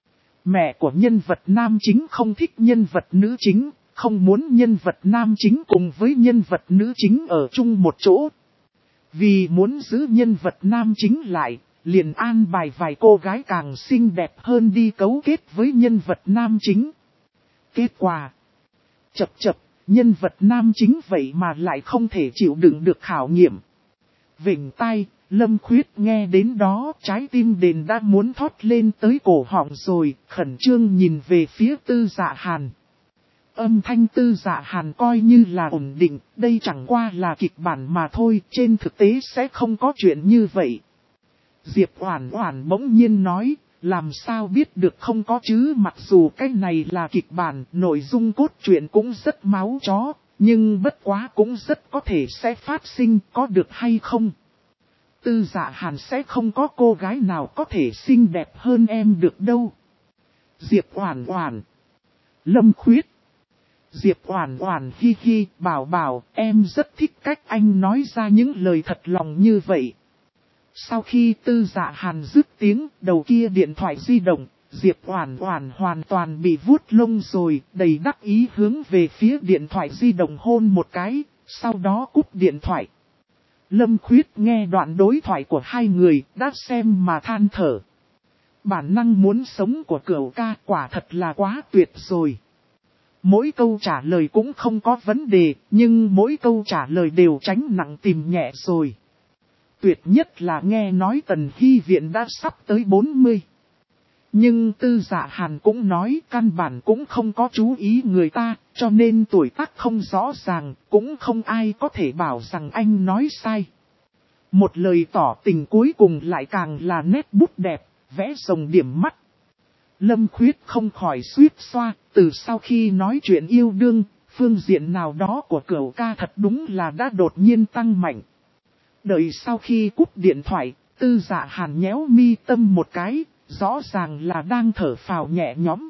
Mẹ của nhân vật nam chính không thích nhân vật nữ chính, không muốn nhân vật nam chính cùng với nhân vật nữ chính ở chung một chỗ. Vì muốn giữ nhân vật nam chính lại, liền an bài vài cô gái càng xinh đẹp hơn đi cấu kết với nhân vật nam chính. Kết quả. Chập, nhân vật nam chính vậy mà lại không thể chịu đựng được khảo nghiệm. Vểnh tai, Lâm Khuyết nghe đến đó trái tim đền đã muốn thoát lên tới cổ họng rồi, khẩn trương nhìn về phía Tư Dạ Hàn. Âm thanh Tư Dạ Hàn coi như là ổn định, đây chẳng qua là kịch bản mà thôi, trên thực tế sẽ không có chuyện như vậy. Diệp Oản Oản bỗng nhiên nói, làm sao biết được không có chứ, mặc dù cái này là kịch bản, nội dung cốt truyện cũng rất máu chó, nhưng bất quá cũng rất có thể sẽ phát sinh, có được hay không? Tư Dạ Hàn sẽ không có cô gái nào có thể xinh đẹp hơn em được đâu. Diệp Oản Oản. Lâm Khuyết. Diệp Oản Oản hi hi, bảo em rất thích cách anh nói ra những lời thật lòng như vậy. Sau khi Tư Dạ Hàn dứt tiếng, đầu kia điện thoại di động, Diệp Oản Oản hoàn toàn bị vuốt lông rồi, đầy đắc ý hướng về phía điện thoại di động hôn một cái, sau đó cúp điện thoại. Lâm Khuyết nghe đoạn đối thoại của hai người, đã xem mà than thở. Bản năng muốn sống của Cửu ca quả thật là quá tuyệt rồi. Mỗi câu trả lời cũng không có vấn đề, nhưng mỗi câu trả lời đều tránh nặng tìm nhẹ rồi. Tuyệt nhất là nghe nói Tần Hy Viện đã sắp tới 40. Nhưng Tư Dạ Hàn cũng nói căn bản cũng không có chú ý người ta, cho nên tuổi tác không rõ ràng, cũng không ai có thể bảo rằng anh nói sai. Một lời tỏ tình cuối cùng lại càng là nét bút đẹp, vẽ rồng điểm mắt. Lâm Khuyết không khỏi suýt xoa, từ sau khi nói chuyện yêu đương, phương diện nào đó của Cửu ca thật đúng là đã đột nhiên tăng mạnh. Đợi sau khi cúp điện thoại, Tư Dạ Hàn nhéo mi tâm một cái, rõ ràng là đang thở phào nhẹ nhõm.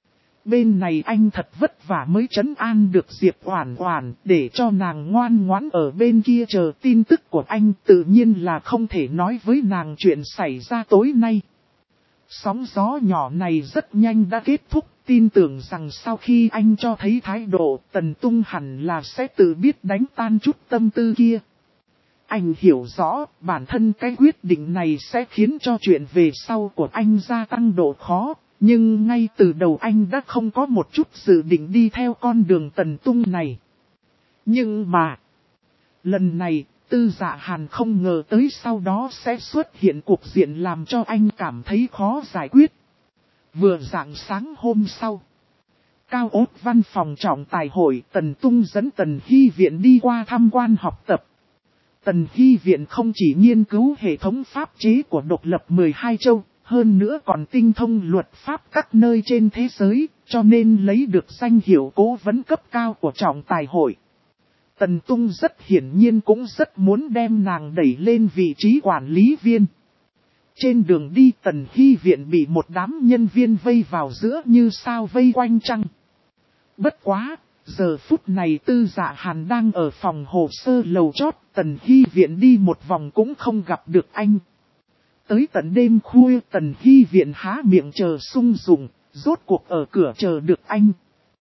Bên này anh thật vất vả mới trấn an được Diệp Oản Oản, để cho nàng ngoan ngoãn ở bên kia chờ tin tức của anh, tự nhiên là không thể nói với nàng chuyện xảy ra tối nay. Sóng gió nhỏ này rất nhanh đã kết thúc, tin tưởng rằng sau khi anh cho thấy thái độ, Tần Tung hẳn là sẽ tự biết đánh tan chút tâm tư kia. Anh hiểu rõ, bản thân cái quyết định này sẽ khiến cho chuyện về sau của anh gia tăng độ khó, nhưng ngay từ đầu anh đã không có một chút dự định đi theo con đường Tần Tung này. Nhưng mà, lần này, Tư Dạ Hàn không ngờ tới sau đó sẽ xuất hiện cuộc diện làm cho anh cảm thấy khó giải quyết. Vừa rạng sáng hôm sau, cao ốt văn phòng trọng tài hội, Tần Tung dẫn Tần Hy Viện đi qua tham quan học tập. Tần Hy Viện không chỉ nghiên cứu hệ thống pháp chế của độc lập 12 châu, hơn nữa còn tinh thông luật pháp các nơi trên thế giới, cho nên lấy được danh hiệu cố vấn cấp cao của trọng tài hội. Tần Tung rất hiển nhiên cũng rất muốn đem nàng đẩy lên vị trí quản lý viên. Trên đường đi Tần Hy Viện bị một đám nhân viên vây vào giữa như sao vây quanh trăng. Bất quá, giờ phút này Tư Dạ Hàn đang ở phòng hồ sơ lầu chót, Tần Hy Viện đi một vòng cũng không gặp được anh. Tới tận đêm khuya Tần Hy Viện há miệng chờ sung dụng, rốt cuộc ở cửa chờ được anh.